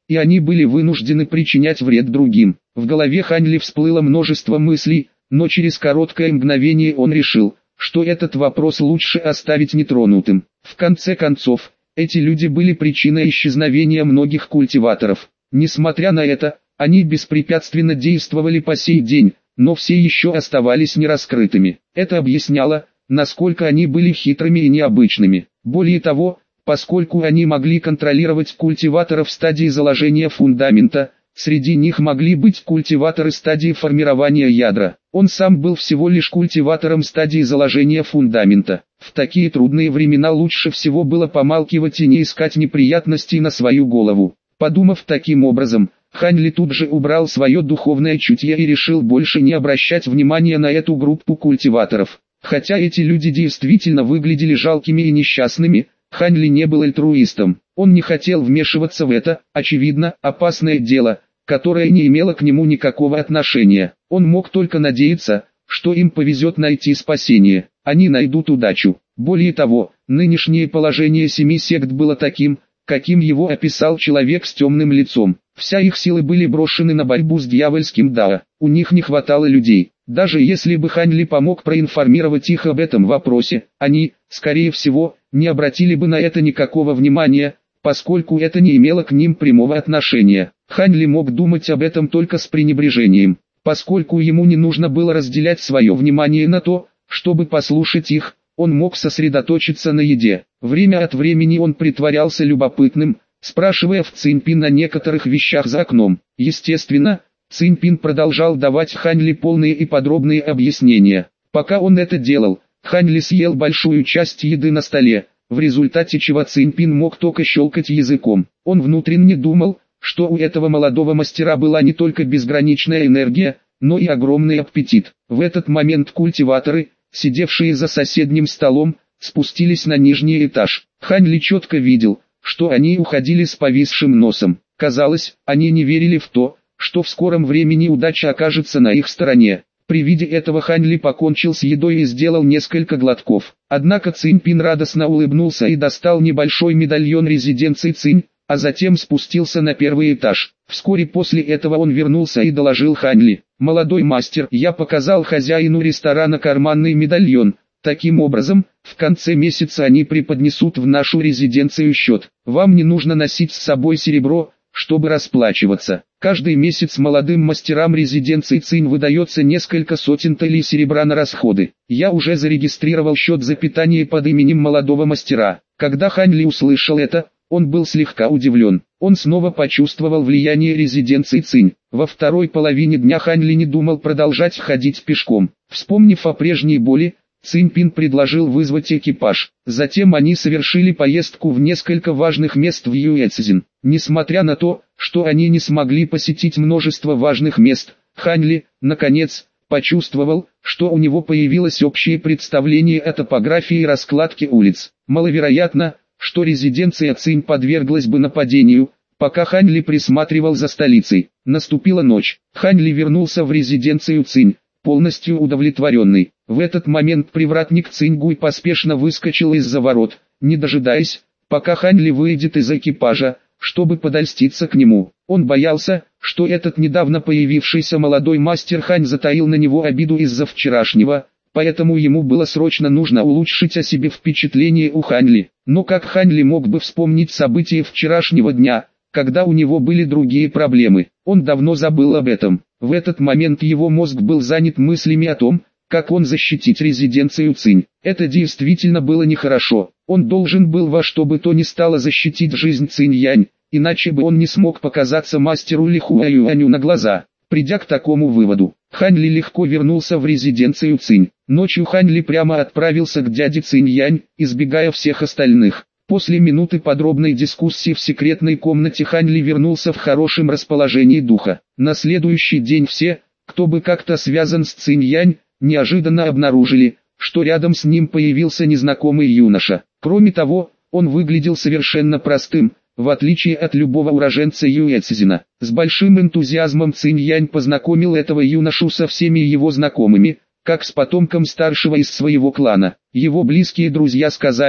и они были вынуждены причинять вред другим. В голове Хань Ли всплыло множество мыслей, но через короткое мгновение он решил, что этот вопрос лучше оставить нетронутым. В конце концов, эти люди были причиной исчезновения многих культиваторов. Несмотря на это, они беспрепятственно действовали по сей день, но все еще оставались нераскрытыми. Это объясняло, насколько они были хитрыми и необычными. Более того, поскольку они могли контролировать культиваторов в стадии заложения фундамента, среди них могли быть культиваторы стадии формирования ядра. Он сам был всего лишь культиватором стадии заложения фундамента. В такие трудные времена лучше всего было помалкивать и не искать неприятностей на свою голову. Подумав таким образом, Хань Ли тут же убрал свое духовное чутье и решил больше не обращать внимания на эту группу культиваторов. Хотя эти люди действительно выглядели жалкими и несчастными, Хань Ли не был альтруистом. Он не хотел вмешиваться в это, очевидно, опасное дело, которое не имело к нему никакого отношения. Он мог только надеяться, что им повезет найти спасение. Они найдут удачу. Более того, нынешнее положение 7 сект было таким, каким его описал человек с темным лицом. Вся их силы были брошены на борьбу с дьявольским Дао. У них не хватало людей. Даже если бы Хань Ли помог проинформировать их об этом вопросе, они, скорее всего, не обратили бы на это никакого внимания, поскольку это не имело к ним прямого отношения. Хань Ли мог думать об этом только с пренебрежением, поскольку ему не нужно было разделять свое внимание на то, чтобы послушать их, он мог сосредоточиться на еде. Время от времени он притворялся любопытным, спрашивая в Циньпин о некоторых вещах за окном. Естественно, Циньпин продолжал давать Хань Ли полные и подробные объяснения. Пока он это делал, Хань Ли съел большую часть еды на столе, в результате чего Циньпин мог только щелкать языком. Он внутренне думал, что у этого молодого мастера была не только безграничная энергия, но и огромный аппетит. В этот момент культиваторы, сидевшие за соседним столом, спустились на нижний этаж. Хань Ли четко видел, что они уходили с повисшим носом. Казалось, они не верили в то, что в скором времени удача окажется на их стороне. При виде этого Хань Ли покончил с едой и сделал несколько глотков. Однако Циньпин радостно улыбнулся и достал небольшой медальон резиденции Цинь, а затем спустился на первый этаж. Вскоре после этого он вернулся и доложил Хань Ли: «Молодой мастер, я показал хозяину ресторана карманный медальон. Таким образом, в конце месяца они преподнесут в нашу резиденцию счет. Вам не нужно носить с собой серебро, чтобы расплачиваться. Каждый месяц молодым мастерам резиденции Цинь выдается несколько сотен талей серебра на расходы. Я уже зарегистрировал счет за питание под именем молодого мастера». Когда Хань Ли услышал это, он был слегка удивлен. Он снова почувствовал влияние резиденции Цинь. Во второй половине дня Хань Ли не думал продолжать ходить пешком. Вспомнив о прежней боли, Циньпин предложил вызвать экипаж. Затем они совершили поездку в несколько важных мест в Юэцзин. Несмотря на то, что они не смогли посетить множество важных мест, Хань Ли, наконец, почувствовал, что у него появилось общее представление о топографии и раскладке улиц. Маловероятно, что резиденция Цинь подверглась бы нападению, пока Хань Ли присматривал за столицей. Наступила ночь. Хань Ли вернулся в резиденцию Цинь, полностью удовлетворенный. В этот момент привратник Циньгуй поспешно выскочил из-за ворот, не дожидаясь, пока Хань Ли выйдет из экипажа, чтобы подольститься к нему. Он боялся, что этот недавно появившийся молодой мастер Хань затаил на него обиду из-за вчерашнего, поэтому ему было срочно нужно улучшить о себе впечатление у Хань Ли. Но как Хань Ли мог бы вспомнить события вчерашнего дня, когда у него были другие проблемы? Он давно забыл об этом. В этот момент его мозг был занят мыслями о том, как он защитить резиденцию Цинь. Это действительно было нехорошо. Он должен был во что бы то ни стало защитить жизнь Цинь-Янь, иначе бы он не смог показаться мастеру Ли Хуаюаню на глаза. Придя к такому выводу, Хань Ли легко вернулся в резиденцию Цинь. Ночью Хань Ли прямо отправился к дяде Цинь-Янь, избегая всех остальных. После минуты подробной дискуссии в секретной комнате Хань Ли вернулся в хорошем расположении духа. На следующий день все, кто бы как-то связан с Цинь-Янь, неожиданно обнаружили, что рядом с ним появился незнакомый юноша. Кроме того, он выглядел совершенно простым, в отличие от любого уроженца Юэцзина. С большим энтузиазмом Цинь-Янь познакомил этого юношу со всеми его знакомыми, как с потомком старшего из своего клана. Его близкие друзья сказали,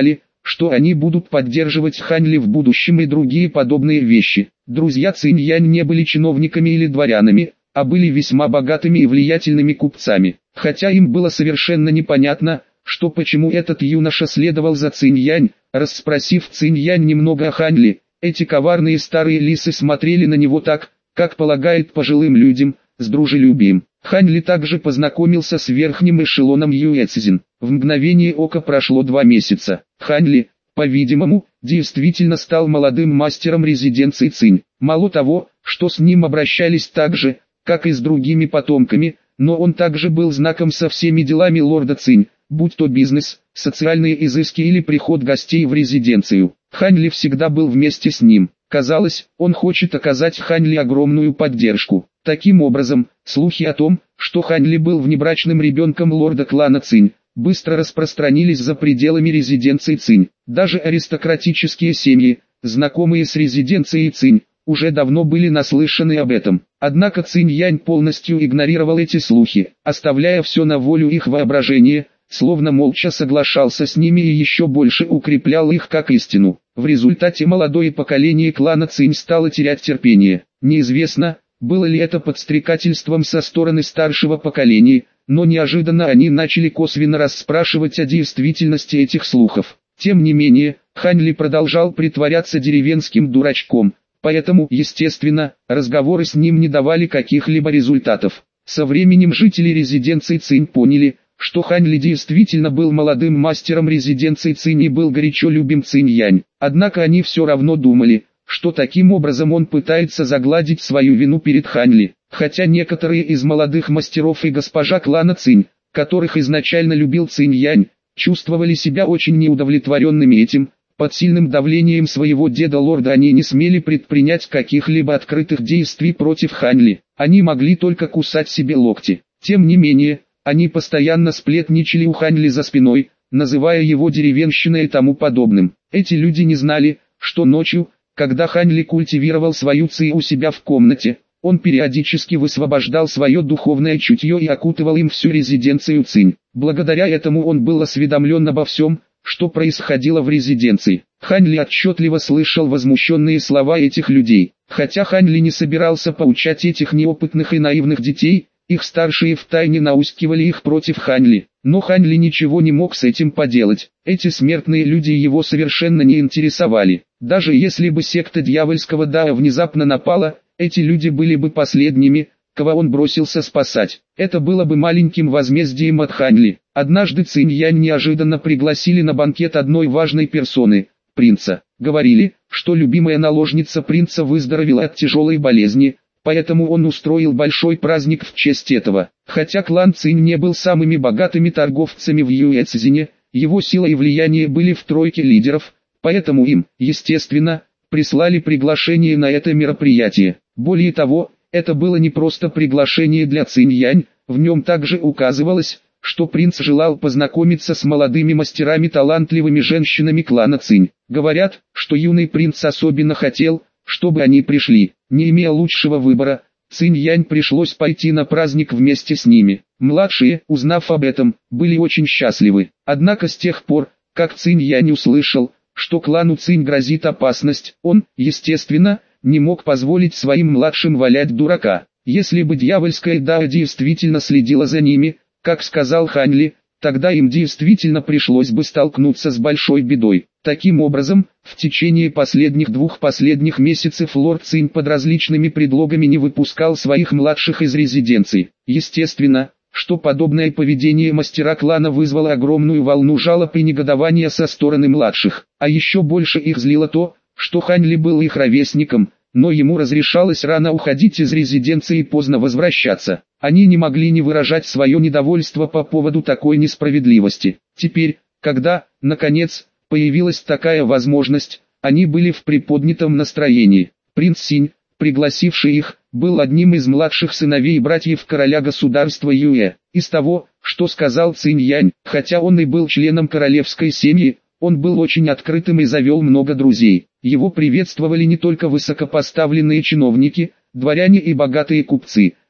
что они будут поддерживать Хань Ли в будущем и другие подобные вещи. Друзья Цинь Янь не были чиновниками или дворянами, а были весьма богатыми и влиятельными купцами. Хотя им было совершенно непонятно, что почему этот юноша следовал за Цинь Янь. Расспросив Цинь Янь немного о Хань Ли, эти коварные старые лисы смотрели на него так, как полагает пожилым людям, с дружелюбием. Хань Ли также познакомился с верхним эшелоном Юэцзин. В мгновение ока прошло 2 месяца. Хань Ли, по-видимому, действительно стал молодым мастером резиденции Цинь. Мало того, что с ним обращались так же, как и с другими потомками, но он также был знаком со всеми делами лорда Цинь, будь то бизнес, социальные изыски или приход гостей в резиденцию. Хань Ли всегда был вместе с ним. Казалось, он хочет оказать Хань Ли огромную поддержку. Таким образом, слухи о том, что Хань Ли был внебрачным ребенком лорда клана Цинь, быстро распространились за пределами резиденции Цинь. Даже аристократические семьи, знакомые с резиденцией Цинь, уже давно были наслышаны об этом. Однако Цинь Янь полностью игнорировал эти слухи, оставляя все на волю их воображения, словно молча соглашался с ними и еще больше укреплял их как истину. В результате молодое поколение клана Цинь стало терять терпение. Неизвестно, было ли это подстрекательством со стороны старшего поколения, но неожиданно они начали косвенно расспрашивать о действительности этих слухов. Тем не менее, Хань Ли продолжал притворяться деревенским дурачком, поэтому, естественно, разговоры с ним не давали каких-либо результатов. Со временем жители резиденции Цинь поняли, что Хань Ли действительно был молодым мастером резиденции Цинь и был горячо любим Цинь Янь. Однако они все равно думали, что таким образом он пытается загладить свою вину перед Хань Ли. Хотя некоторые из молодых мастеров и госпожа клана Цинь, которых изначально любил Цинь Янь, чувствовали себя очень неудовлетворенными этим, под сильным давлением своего деда-лорда они не смели предпринять каких-либо открытых действий против Хань Ли. Они могли только кусать себе локти. Тем не менее, они постоянно сплетничали у Хань Ли за спиной, называя его деревенщиной и тому подобным. Эти люди не знали, что ночью, когда Хань Ли культивировал свою ци у себя в комнате, он периодически высвобождал свое духовное чутье и окутывал им всю резиденцию Цинь. Благодаря этому он был осведомлен обо всем, что происходило в резиденции. Хань Ли отчетливо слышал возмущенные слова этих людей. Хотя Хань Ли не собирался поучать этих неопытных и наивных детей, их старшие втайне наускивали их против Хань Ли. Но Хань Ли ничего не мог с этим поделать. Эти смертные люди его совершенно не интересовали. Даже если бы секта дьявольского Дао внезапно напала, эти люди были бы последними, кого он бросился спасать. Это было бы маленьким возмездием от Хань Ли. Однажды Цинь Янь неожиданно пригласили на банкет одной важной персоны, принца. Говорили, что любимая наложница принца выздоровела от тяжелой болезни, поэтому он устроил большой праздник в честь этого. Хотя клан Цинь не был самыми богатыми торговцами в Юэцзине, его сила и влияние были в тройке лидеров, поэтому им, естественно, прислали приглашение на это мероприятие. Более того, это было не просто приглашение для Цинь Янь, в нем также указывалось, что принц желал познакомиться с молодыми мастерами талантливыми женщинами клана Цинь. Говорят, что юный принц особенно хотел, чтобы они пришли. Не имея лучшего выбора, Цинь Янь пришлось пойти на праздник вместе с ними. Младшие, узнав об этом, были очень счастливы. Однако с тех пор, как Цинь Янь услышал, что клану Цинь грозит опасность, он, естественно, не мог позволить своим младшим валять дурака. Если бы дьявольская Дао действительно следила за ними, как сказал Хань Ли, тогда им действительно пришлось бы столкнуться с большой бедой. Таким образом, в течение последних 2 месяцев лорд Цинь под различными предлогами не выпускал своих младших из резиденции. Естественно, что подобное поведение мастера клана вызвало огромную волну жалоб и негодования со стороны младших. А еще больше их злило то, что Хань Ли был их ровесником, но ему разрешалось рано уходить из резиденции и поздно возвращаться. Они не могли не выражать свое недовольство по поводу такой несправедливости. Теперь, когда, наконец, появилась такая возможность, они были в приподнятом настроении. Принц Синь, пригласивший их, был одним из младших сыновей братьев короля государства Юэ. Из того, что сказал Цинь Янь, хотя он и был членом королевской семьи, он был очень открытым и завел много друзей. Его приветствовали не только высокопоставленные чиновники, дворяне и богатые купцы,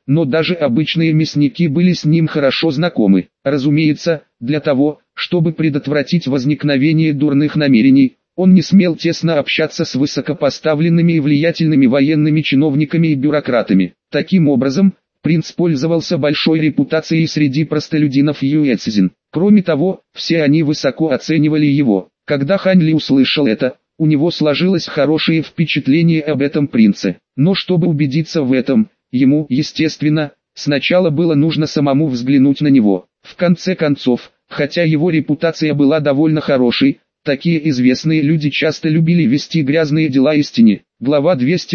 но даже обычные мясники были с ним хорошо знакомы. Разумеется, для того, чтобы предотвратить возникновение дурных намерений, он не смел тесно общаться с высокопоставленными и влиятельными военными чиновниками и бюрократами. Таким образом, принц пользовался большой репутацией среди простолюдинов Юэцзин. Кроме того, все они высоко оценивали его. Когда Хань Ли услышал это, у него сложилось хорошее впечатление об этом принце. Но чтобы убедиться в этом, ему, естественно, сначала было нужно самому взглянуть на него. В конце концов, хотя его репутация была довольно хорошей, такие известные люди часто любили вести грязные дела истине. Глава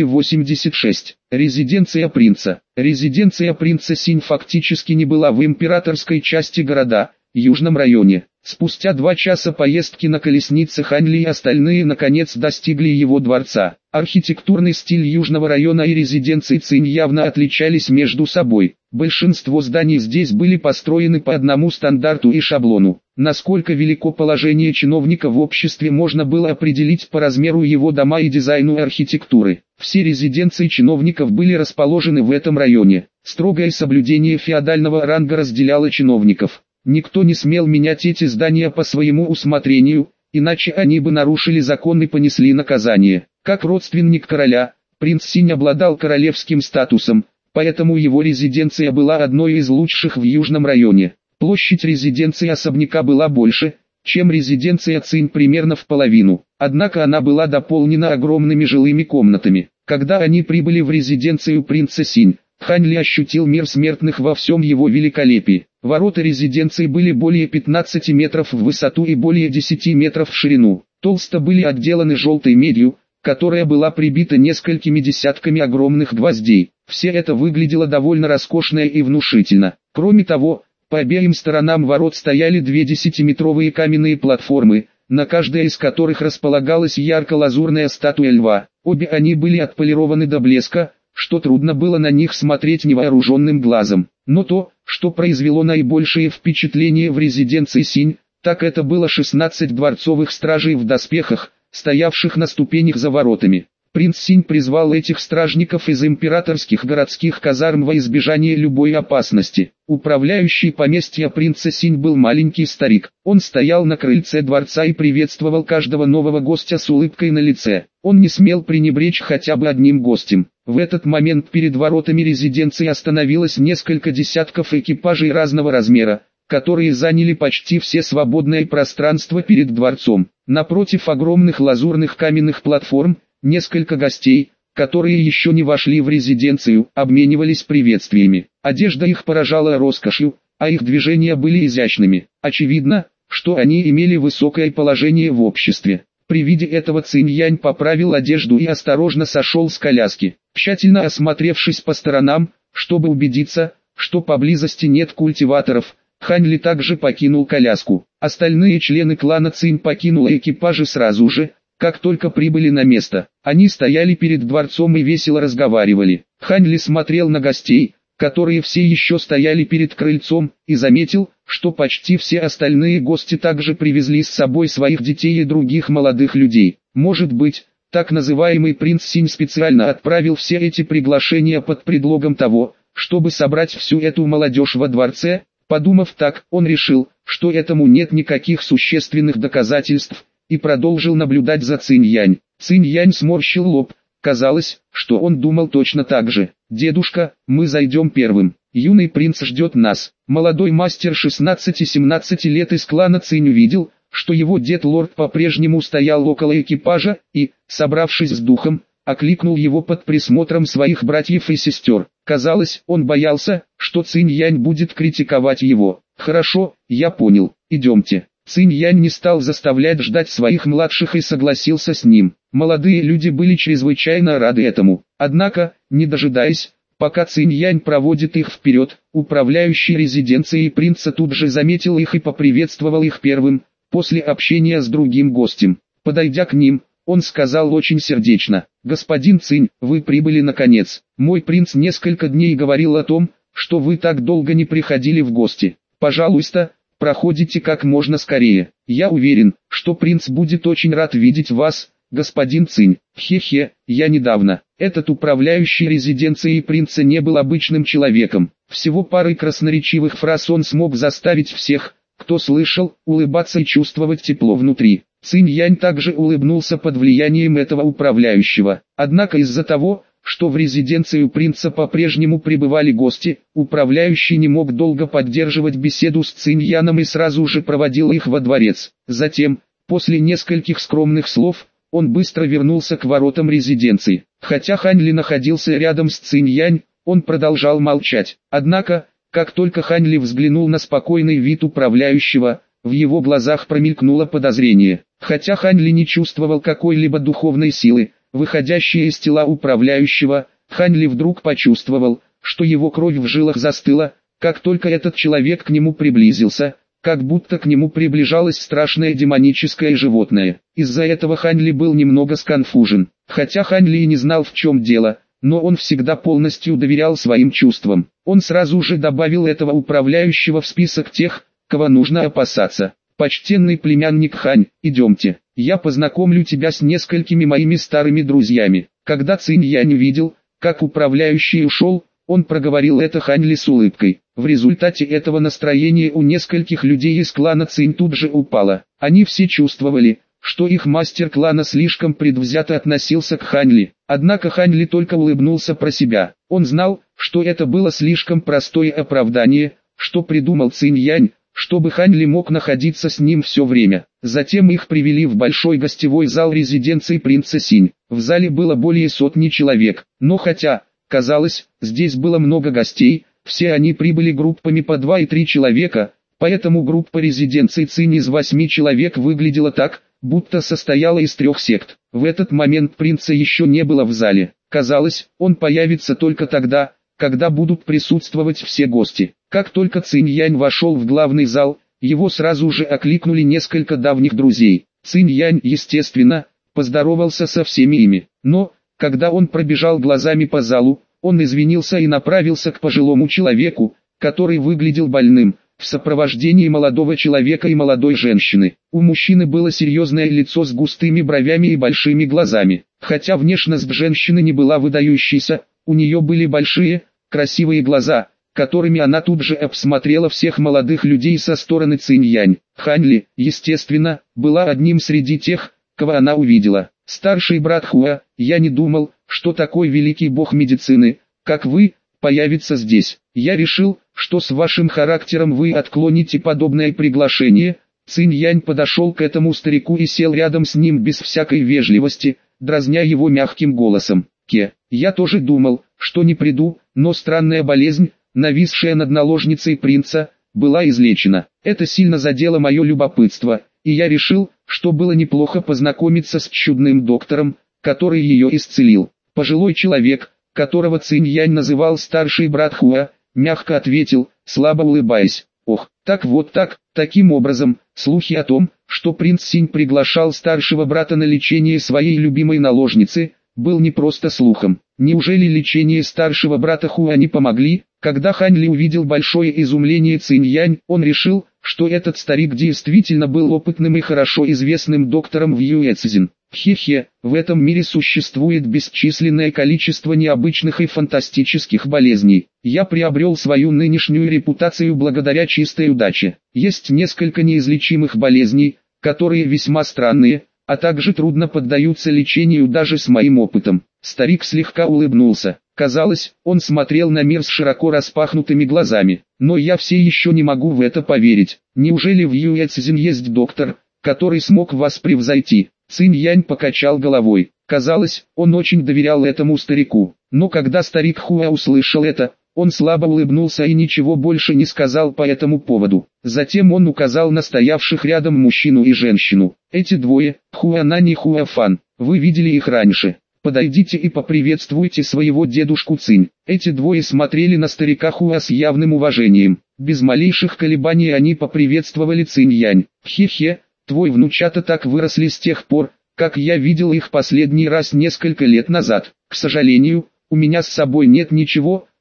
286. Резиденция принца. Резиденция принца Синь фактически не была в императорской части города, южном районе. Спустя 2 часа поездки на колеснице Хань Ли и остальные наконец достигли его дворца. Архитектурный стиль южного района и резиденции Цинь явно отличались между собой. Большинство зданий здесь были построены по одному стандарту и шаблону. Насколько велико положение чиновника в обществе можно было определить по размеру его дома и дизайну архитектуры. Все резиденции чиновников были расположены в этом районе. Строгое соблюдение феодального ранга разделяло чиновников. Никто не смел менять эти здания по своему усмотрению, иначе они бы нарушили закон и понесли наказание. Как родственник короля, принц Синь обладал королевским статусом, поэтому его резиденция была одной из лучших в южном районе. Площадь резиденции особняка была больше, чем резиденция Цинь примерно в половину, однако она была дополнена огромными жилыми комнатами. Когда они прибыли в резиденцию принца Синь, Хань Ли ощутил мир смертных во всем его великолепии. Ворота резиденции были более 15 метров в высоту и более 10 метров в ширину. Толсто были отделаны желтой медью, которая была прибита несколькими десятками огромных гвоздей. Все это выглядело довольно роскошно и внушительно. Кроме того, по обеим сторонам ворот стояли 2 10-метровые каменные платформы, на каждой из которых располагалась ярко-лазурная статуя льва. Обе они были отполированы до блеска, что трудно было на них смотреть невооруженным глазом. Но то, что произвело наибольшее впечатление в резиденции Синь, так это было 16 дворцовых стражей в доспехах, стоявших на ступенях за воротами. Принц Синь призвал этих стражников из императорских городских казарм во избежание любой опасности. Управляющий поместья принца Синь был маленький старик. Он стоял на крыльце дворца и приветствовал каждого нового гостя с улыбкой на лице. Он не смел пренебречь хотя бы одним гостем. В этот момент перед воротами резиденции остановилось несколько десятков экипажей разного размера, которые заняли почти все свободное пространство перед дворцом. Напротив огромных лазурных каменных платформ, несколько гостей, которые еще не вошли в резиденцию, обменивались приветствиями. Одежда их поражала роскошью, а их движения были изящными. Очевидно, что они имели высокое положение в обществе. При виде этого Цинь Янь поправил одежду и осторожно сошел с коляски. Тщательно осмотревшись по сторонам, чтобы убедиться, что поблизости нет культиваторов, Хань Ли также покинул коляску. Остальные члены клана Цинь покинули экипажи сразу же, как только прибыли на место. Они стояли перед дворцом и весело разговаривали. Хань Ли смотрел на гостей, которые все еще стояли перед крыльцом, и заметил, что почти все остальные гости также привезли с собой своих детей и других молодых людей. Может быть, так называемый принц Синь специально отправил все эти приглашения под предлогом того, чтобы собрать всю эту молодежь во дворце. Подумав так, он решил, что этому нет никаких существенных доказательств, и продолжил наблюдать за Цинь Янь. Цинь Янь сморщил лоб. Казалось, что он думал точно так же. «Дедушка, мы зайдем первым. Юный принц ждет нас». Молодой мастер 16-17 лет из клана Цинь увидел, что его дед-лорд по-прежнему стоял около экипажа, и, собравшись с духом, окликнул его под присмотром своих братьев и сестер. Казалось, он боялся, что Цинь Янь будет критиковать его. «Хорошо, я понял, идемте». Цинь Янь не стал заставлять ждать своих младших и согласился с ним. Молодые люди были чрезвычайно рады этому. Однако, не дожидаясь, пока Цинь Янь проводит их вперед, управляющий резиденцией принца тут же заметил их и поприветствовал их первым, после общения с другим гостем. Подойдя к ним, он сказал очень сердечно: «Господин Цинь, вы прибыли наконец. Мой принц несколько дней говорил о том, что вы так долго не приходили в гости. Пожалуйста, проходите как можно скорее. Я уверен, что принц будет очень рад видеть вас, господин Цинь. Хе-хе, я недавно. Этот управляющий резиденцией принца не был обычным человеком. Всего парой красноречивых фраз он смог заставить всех, кто слышал, улыбаться и чувствовать тепло внутри. Цинь Янь также улыбнулся под влиянием этого управляющего. Однако из-за того, что в резиденцию принца по-прежнему прибывали гости, управляющий не мог долго поддерживать беседу с Цинь Яном и сразу же проводил их во дворец. Затем, после нескольких скромных слов, он быстро вернулся к воротам резиденции. Хотя Хань Ли находился рядом с Цинь Янь, он продолжал молчать. Однако, как только Хань Ли взглянул на спокойный вид управляющего, в его глазах промелькнуло подозрение. Хотя Хань Ли не чувствовал какой-либо духовной силы, выходящей из тела управляющего, Хань Ли вдруг почувствовал, что его кровь в жилах застыла, как только этот человек к нему приблизился, как будто к нему приближалось страшное демоническое животное. Из-за этого Хань Ли был немного сконфужен. Хотя Хань Ли и не знал, в чем дело, но он всегда полностью доверял своим чувствам. Он сразу же добавил этого управляющего в список тех, кого нужно опасаться. «Почтенный племянник Хань, идемте, я познакомлю тебя с несколькими моими старыми друзьями». Когда Цинь Янь видел, как управляющий ушел, он проговорил это Хань Ли с улыбкой. В результате этого настроение у нескольких людей из клана Цинь тут же упало. Они все чувствовали, что их мастер клана слишком предвзято относился к Хань Ли. Однако Хань Ли только улыбнулся про себя. Он знал, что это было слишком простое оправдание, что придумал Цинь Янь, чтобы Хань Ли мог находиться с ним все время. Затем их привели в большой гостевой зал резиденции принца Синь. В зале было более сотни человек, но хотя, казалось, здесь было много гостей, все они прибыли группами по 2 и 3 человека, поэтому группа резиденции Цинь из 8 человек выглядела так, будто состояла из 3 сект. В этот момент принца еще не было в зале. Казалось, он появится только тогда, когда будут присутствовать все гости. Как только Цинь Янь вошел в главный зал, его сразу же окликнули несколько давних друзей. Цинь Янь, естественно, поздоровался со всеми ими. Но, когда он пробежал глазами по залу, он извинился и направился к пожилому человеку, который выглядел больным, в сопровождении молодого человека и молодой женщины. У мужчины было серьезное лицо с густыми бровями и большими глазами. Хотя внешность женщины не была выдающейся, у нее были большие, красивые глаза, которыми она тут же обсмотрела всех молодых людей со стороны Цинь Янь. Хань Ли, естественно, была одним среди тех, кого она увидела. «Старший брат Хуа, я не думал, что такой великий бог медицины, как вы, появится здесь. Я решил, что с вашим характером вы отклоните подобное приглашение». Цинь Янь подошел к этому старику и сел рядом с ним без всякой вежливости, дразня его мягким голосом. Я тоже думал, что не приду, но странная болезнь, нависшая над наложницей принца, была излечена. Это сильно задело мое любопытство, и я решил, что было неплохо познакомиться с чудным доктором, который ее исцелил». Пожилой человек, которого Цинь Янь называл старший брат Хуа, мягко ответил, слабо улыбаясь. «Ох, так вот так, таким образом, слухи о том, что принц Синь приглашал старшего брата на лечение своей любимой наложницы, был не просто слухом. Неужели лечение старшего брата Хуа не помогли?» Когда Хань Ли увидел большое изумление Цинь Янь, он решил, что этот старик действительно был опытным и хорошо известным доктором в Юэцзин. Хе-хе, в этом мире существует бесчисленное количество необычных и фантастических болезней. Я приобрел свою нынешнюю репутацию благодаря чистой удаче. Есть несколько неизлечимых болезней, которые весьма странные, а также трудно поддаются лечению даже с моим опытом. Старик слегка улыбнулся. Казалось, он смотрел на мир с широко распахнутыми глазами. «Но я все еще не могу в это поверить. Неужели в Юэцзин есть доктор, который смог вас превзойти?» Цинь Янь покачал головой. Казалось, он очень доверял этому старику. Но когда старик Хуа услышал это, он слабо улыбнулся и ничего больше не сказал по этому поводу. Затем он указал на стоявших рядом мужчину и женщину. «Эти двое, Хуанань и Хуафан, вы видели их раньше. Подойдите и поприветствуйте своего дедушку Цинь». Эти двое смотрели на старика Хуа с явным уважением. Без малейших колебаний они поприветствовали Цинь Янь. «Хе-хе, твой внучата так выросли с тех пор, как я видел их последний раз несколько лет назад. К сожалению, у меня с собой нет ничего,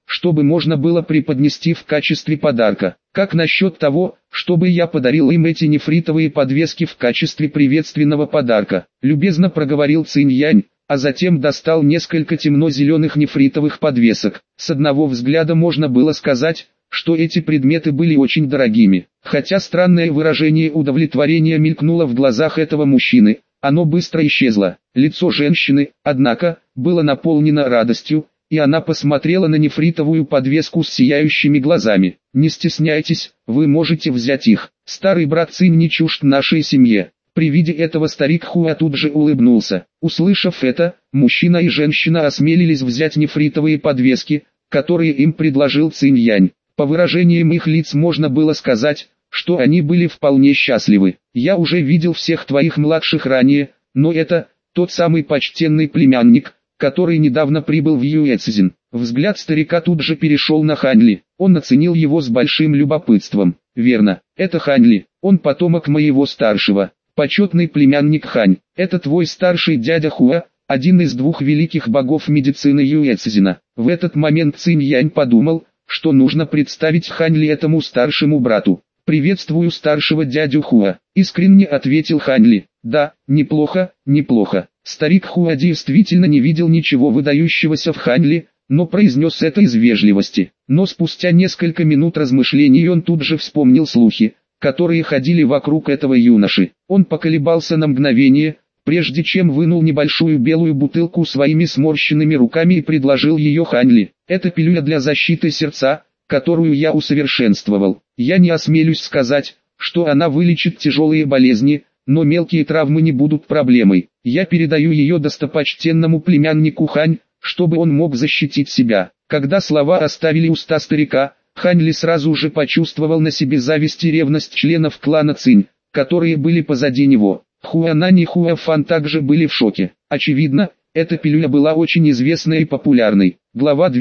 чтобы можно было преподнести в качестве подарка. Как насчет того, чтобы я подарил им эти нефритовые подвески в качестве приветственного подарка? Любезно проговорил Цинь-Янь, а затем достал несколько темно-зеленых нефритовых подвесок. С одного взгляда можно было сказать, что эти предметы были очень дорогими. Хотя странное выражение удовлетворения мелькнуло в глазах этого мужчины, оно быстро исчезло. Лицо женщины, однако, было наполнено радостью, и она посмотрела на нефритовую подвеску с сияющими глазами. «Не стесняйтесь, вы можете взять их. Старый брат Цинь не чужд нашей семье». При виде этого старик Хуа тут же улыбнулся. Услышав это, мужчина и женщина осмелились взять нефритовые подвески, которые им предложил Цинь-Янь. По выражениям их лиц можно было сказать, что они были вполне счастливы. «Я уже видел всех твоих младших ранее, но это тот самый почтенный племянник, который недавно прибыл в Юэцзин». Взгляд старика тут же перешел на Хань Ли. Он оценил его с большим любопытством. «Верно, это Хань Ли, он потомок моего старшего, почетный племянник Хань. Это твой старший дядя Хуа, один из двух великих богов медицины Юэцзина». В этот момент Цинь-Янь подумал, что нужно представить Хань Ли этому старшему брату. «Приветствую старшего дядю Хуа», — искренне ответил Хань Ли. «Да, неплохо, неплохо». Старик Хуа действительно не видел ничего выдающегося в Хань Ли, но произнес это из вежливости. Но спустя несколько минут размышлений он тут же вспомнил слухи, которые ходили вокруг этого юноши. Он поколебался на мгновение, прежде чем вынул небольшую белую бутылку своими сморщенными руками и предложил ее Хань Ли. «Это пилюля для защиты сердца, которую я усовершенствовал. Я не осмелюсь сказать, что она вылечит тяжелые болезни, но мелкие травмы не будут проблемой. Я передаю ее достопочтенному племяннику Хань, чтобы он мог защитить себя». Когда слова оставили уста старика, Хань Ли сразу же почувствовал на себе зависть и ревность членов клана Цинь, которые были позади него. Хуанань и Хуафан также были в шоке. Очевидно, эта пилюля была очень известной и популярной. Глава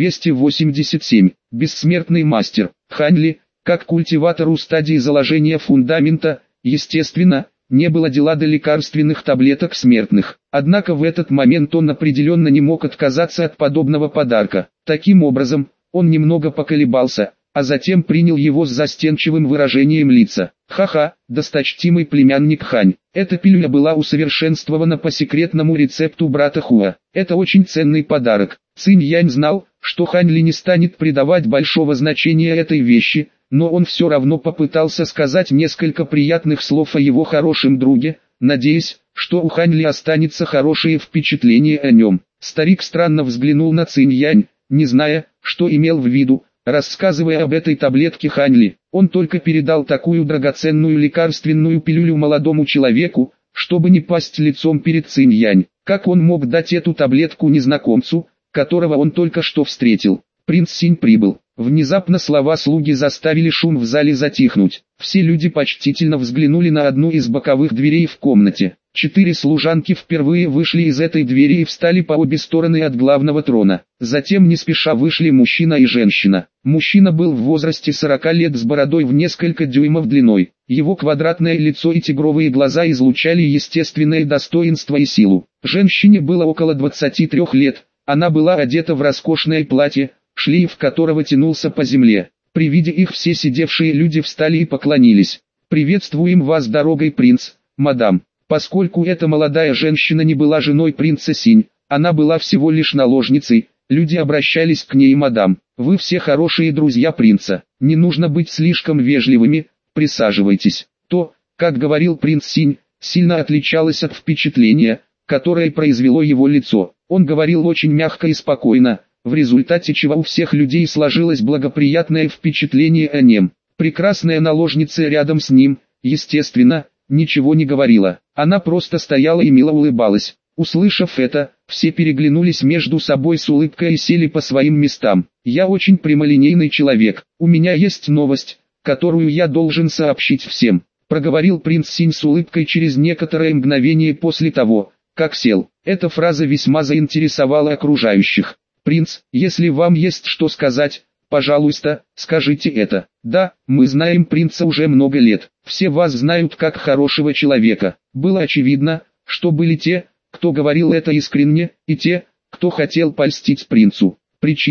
287. Бессмертный мастер. Хань Ли, как культиватору стадии заложения фундамента, естественно, не было дела до лекарственных таблеток смертных. Однако в этот момент он определенно не мог отказаться от подобного подарка. Таким образом, он немного поколебался, а затем принял его с застенчивым выражением лица. «Ха-ха, досточтимый племянник Хань, эта пилюля была усовершенствована по секретному рецепту брата Хуа. Это очень ценный подарок». Цинь-Янь знал, что Хань Ли не станет придавать большого значения этой вещи, но он все равно попытался сказать несколько приятных слов о его хорошем друге, надеясь, что у Хань Ли останется хорошее впечатление о нем. Старик странно взглянул на Цинь-Янь, не зная, что имел в виду, рассказывая об этой таблетке Хань Ли. Он только передал такую драгоценную лекарственную пилюлю молодому человеку, чтобы не пасть лицом перед Цинь-Янь. Как он мог дать эту таблетку незнакомцу, которого он только что встретил? Принц Синь прибыл. Внезапно слова слуги заставили шум в зале затихнуть. Все люди почтительно взглянули на одну из боковых дверей в комнате. 4 служанки впервые вышли из этой двери и встали по обе стороны от главного трона. Затем не спеша вышли мужчина и женщина. Мужчина был в возрасте 40 лет с бородой в несколько дюймов длиной. Его квадратное лицо и тигровые глаза излучали естественное достоинство и силу. Женщине было около 23 лет. Она была одета в роскошное платье, шлейф которого тянулся по земле. При виде их все сидевшие люди встали и поклонились. «Приветствуем вас дорогой принц, мадам». Поскольку эта молодая женщина не была женой принца Синь, она была всего лишь наложницей, люди обращались к ней мадам. «Вы все хорошие друзья принца, не нужно быть слишком вежливыми, присаживайтесь». То, как говорил принц Синь, сильно отличалось от впечатления, которое произвело его лицо. Он говорил очень мягко и спокойно, в результате чего у всех людей сложилось благоприятное впечатление о нем. Прекрасная наложница рядом с ним, естественно, ничего не говорила. Она просто стояла и мило улыбалась. Услышав это, все переглянулись между собой с улыбкой и сели по своим местам. «Я очень прямолинейный человек. У меня есть новость, которую я должен сообщить всем», проговорил принц Синь с улыбкой через некоторое мгновение после того, как сел. Эта фраза весьма заинтересовала окружающих. «Принц, если вам есть что сказать, пожалуйста, скажите это». «Да, мы знаем принца уже много лет. Все вас знают как хорошего человека». Было очевидно, что были те, кто говорил это искренне, и те, кто хотел польстить принцу. Причина,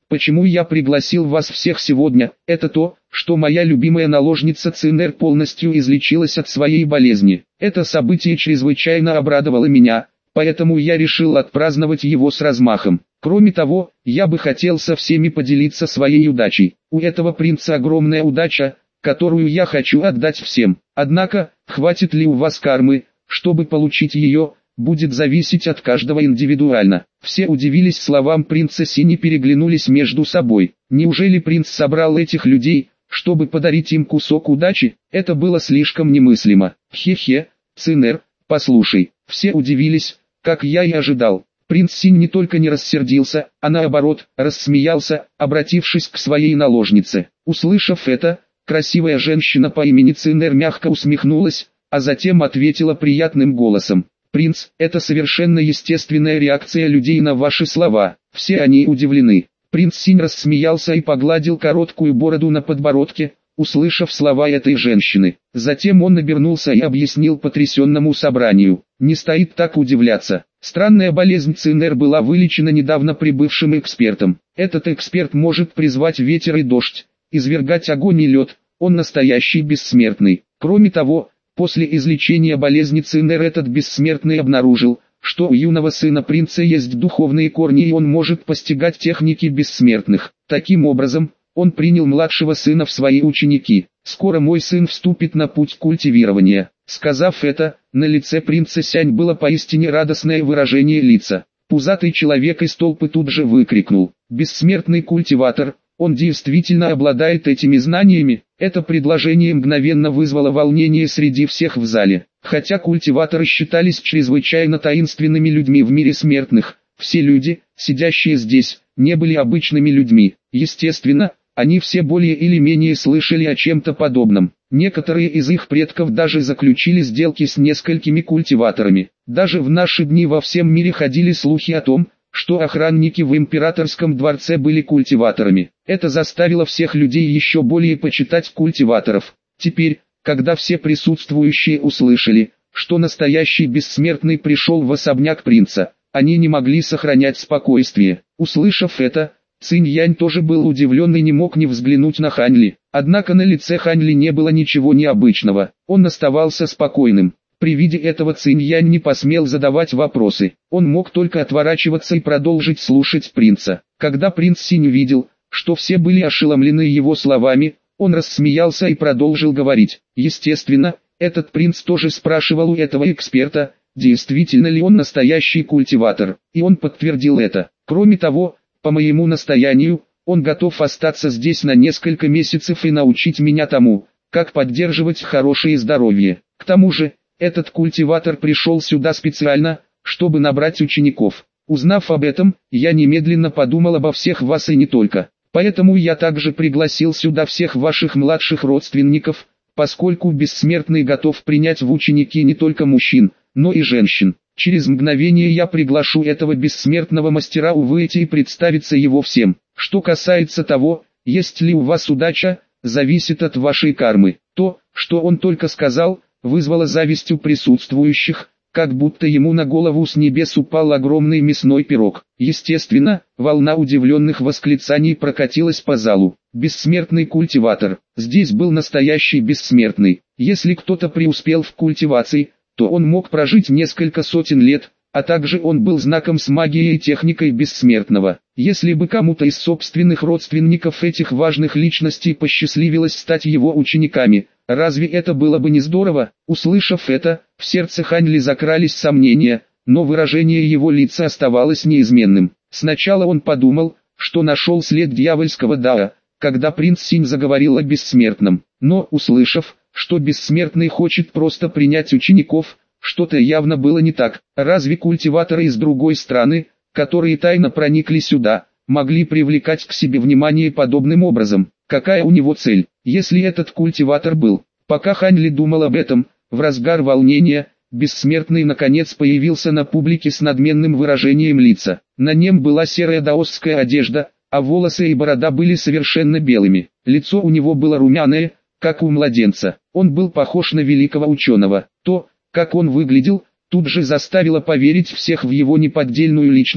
почему я пригласил вас всех сегодня, это то, что моя любимая наложница Цинер полностью излечилась от своей болезни. Это событие чрезвычайно обрадовало меня, поэтому я решил отпраздновать его с размахом. Кроме того, я бы хотел со всеми поделиться своей удачей. У этого принца огромная удача, которую я хочу отдать всем. Однако, хватит ли у вас кармы, чтобы получить ее, будет зависеть от каждого индивидуально. Все удивились словам принца Синь и переглянулись между собой. Неужели принц собрал этих людей, чтобы подарить им кусок удачи? Это было слишком немыслимо. Хе-хе, Цинер, послушай. Все удивились, как я и ожидал. Принц Синь не только не рассердился, а наоборот, рассмеялся, обратившись к своей наложнице. Услышав это, красивая женщина по имени Цинер мягко усмехнулась, а затем ответила приятным голосом. «Принц, это совершенно естественная реакция людей на ваши слова, все они удивлены». Принц Синь рассмеялся и погладил короткую бороду на подбородке, услышав слова этой женщины. Затем он обернулся и объяснил потрясенному собранию. Не стоит так удивляться. Странная болезнь Цинер была вылечена недавно прибывшим экспертом. Этот эксперт может призвать ветер и дождь, извергать огонь и лед, он настоящий бессмертный. Кроме того, после излечения болезни Цинер этот бессмертный обнаружил, что у юного сына принца есть духовные корни и он может постигать техники бессмертных. Таким образом, он принял младшего сына в свои ученики. «Скоро мой сын вступит на путь культивирования». Сказав это, на лице принца Сянь было поистине радостное выражение лица. Пузатый человек из толпы тут же выкрикнул: «Бессмертный культиватор! Он действительно обладает этими знаниями». Это предложение мгновенно вызвало волнение среди всех в зале. Хотя культиваторы считались чрезвычайно таинственными людьми в мире смертных, все люди, сидящие здесь, не были обычными людьми. Естественно, они все более или менее слышали о чем-то подобном. Некоторые из их предков даже заключили сделки с несколькими культиваторами. Даже в наши дни во всем мире ходили слухи о том, что охранники в императорском дворце были культиваторами. Это заставило всех людей еще более почитать культиваторов. Теперь, когда все присутствующие услышали, что настоящий бессмертный пришел в особняк принца, они не могли сохранять спокойствие. Услышав это, Цинь Янь тоже был удивлен и не мог не взглянуть на Хань Ли. Однако на лице Хань Ли не было ничего необычного, он оставался спокойным. При виде этого Цинь Янь не посмел задавать вопросы, он мог только отворачиваться и продолжить слушать принца. Когда принц Синь увидел, что все были ошеломлены его словами, он рассмеялся и продолжил говорить. Естественно, этот принц тоже спрашивал у этого эксперта, действительно ли он настоящий культиватор, и он подтвердил это. Кроме того, по моему настоянию, он готов остаться здесь на несколько месяцев и научить меня тому, как поддерживать хорошее здоровье. К тому же, этот культиватор пришел сюда специально, чтобы набрать учеников. Узнав об этом, я немедленно подумал обо всех вас и не только. Поэтому я также пригласил сюда всех ваших младших родственников, поскольку бессмертный готов принять в ученики не только мужчин, но и женщин. Через мгновение я приглашу этого бессмертного мастера выйти и представиться его всем. Что касается того, есть ли у вас удача, зависит от вашей кармы. То, что он только сказал, вызвало зависть у присутствующих, как будто ему на голову с небес упал огромный мясной пирог. Естественно, волна удивленных восклицаний прокатилась по залу. Бессмертный культиватор. Здесь был настоящий бессмертный. Если кто-то преуспел в культивации, то он мог прожить несколько сотен лет, а также он был знаком с магией и техникой бессмертного. Если бы кому-то из собственных родственников этих важных личностей посчастливилось стать его учениками, разве это было бы не здорово? Услышав это, в сердце Хань Ли закрались сомнения, но выражение его лица оставалось неизменным. Сначала он подумал, что нашел след дьявольского дара, когда принц Синь заговорил о бессмертном, но, услышав, что бессмертный хочет просто принять учеников, что-то явно было не так. Разве культиваторы из другой страны, которые тайно проникли сюда, могли привлекать к себе внимание подобным образом? Какая у него цель, если этот культиватор был? Пока Хань Ли думал об этом, в разгар волнения, бессмертный наконец появился на публике с надменным выражением лица. На нем была серая даосская одежда, а волосы и борода были совершенно белыми. Лицо у него было румяное, как у младенца. Он был похож на великого ученого. То, как он выглядел, тут же заставило поверить всех в его неподдельную личность,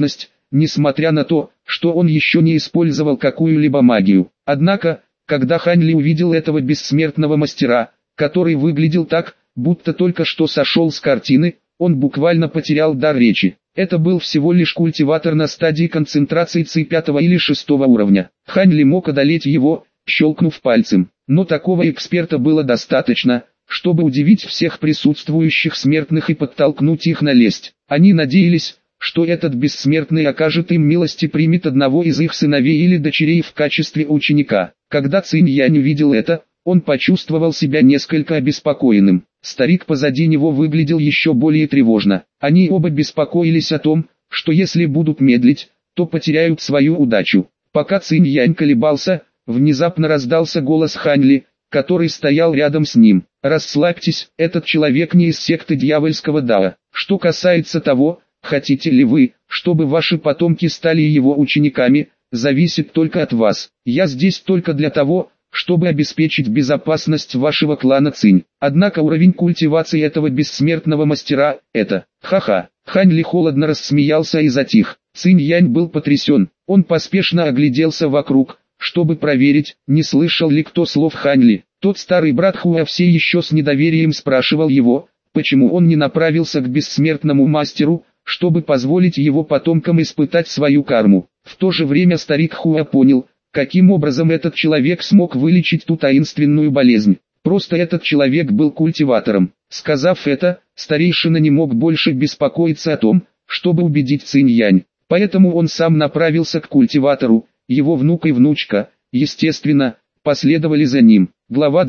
несмотря на то, что он еще не использовал какую-либо магию. Однако, когда Хань Ли увидел этого бессмертного мастера, который выглядел так, будто только что сошел с картины, он буквально потерял дар речи. Это был всего лишь культиватор на стадии концентрации Ци 5 или 6 уровня. Хань Ли мог одолеть его, щелкнув пальцем. Но такого эксперта было достаточно, чтобы удивить всех присутствующих смертных и подтолкнуть их на лесть. Они надеялись, что этот бессмертный окажет им милость и примет одного из их сыновей или дочерей в качестве ученика. Когда Цинь Янь увидел это, он почувствовал себя несколько обеспокоенным. Старик позади него выглядел еще более тревожно. Они оба беспокоились о том, что если будут медлить, то потеряют свою удачу. Пока Цинь Янь колебался, внезапно раздался голос Хань Ли, который стоял рядом с ним. «Расслабьтесь, этот человек не из секты дьявольского Дао. Что касается того, хотите ли вы, чтобы ваши потомки стали его учениками, зависит только от вас. Я здесь только для того, чтобы обеспечить безопасность вашего клана Цинь. Однако уровень культивации этого бессмертного мастера – это... Ха-ха». Хань Ли холодно рассмеялся и затих. Цинь Янь был потрясен. Он поспешно огляделся вокруг, чтобы проверить, не слышал ли кто слов Хань Ли. Тот старый брат Хуа все еще с недоверием спрашивал его, почему он не направился к бессмертному мастеру, чтобы позволить его потомкам испытать свою карму. В то же время старик Хуа понял, каким образом этот человек смог вылечить ту таинственную болезнь. Просто этот человек был культиватором. Сказав это, старейшина не мог больше беспокоиться о том, чтобы убедить Цинь Янь. Поэтому он сам направился к культиватору, его внук и внучка, естественно, последовали за ним. Глава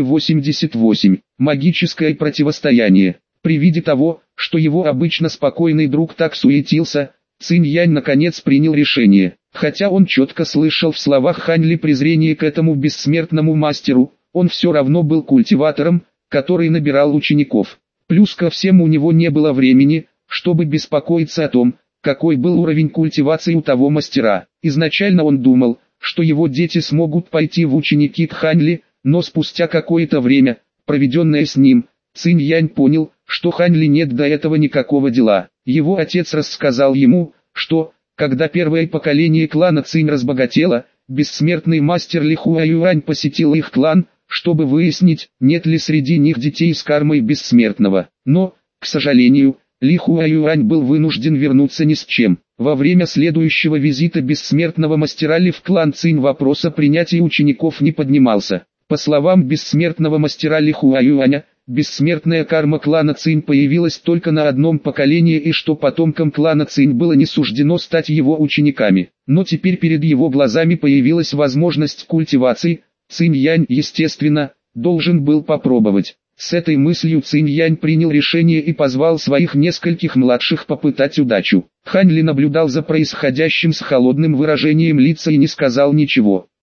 288. Магическое противостояние. При виде того, что его обычно спокойный друг так суетился, Цинь Янь наконец принял решение. Хотя он четко слышал в словах Хань Ли презрение к этому бессмертному мастеру, он все равно был культиватором, который набирал учеников. Плюс ко всему у него не было времени, чтобы беспокоиться о том, какой был уровень культивации у того мастера. Изначально он думал, что его дети смогут пойти в ученики к Хань Ли, но спустя какое-то время, проведенное с ним, Цинь Янь понял, что Хань Ли нет до этого никакого дела. Его отец рассказал ему, что, когда первое поколение клана Цинь разбогатело, бессмертный мастер Ли Хуа Юань посетил их клан, чтобы выяснить, нет ли среди них детей с кармой бессмертного. Но, к сожалению, Ли Хуа Юань был вынужден вернуться ни с чем. Во время следующего визита бессмертного мастера Ли в клан Цинь вопрос о принятии учеников не поднимался. По словам бессмертного мастера Ли Хуа Юаня, бессмертная карма клана Цинь появилась только на одном поколении и что потомкам клана Цинь было не суждено стать его учениками. Но теперь перед его глазами появилась возможность культивации. Цинь Янь, естественно, должен был попробовать. С этой мыслью Цинь Янь принял решение и позвал своих нескольких младших попытать удачу. Хань Ли наблюдал за происходящим с холодным выражением лица и не сказал ничего.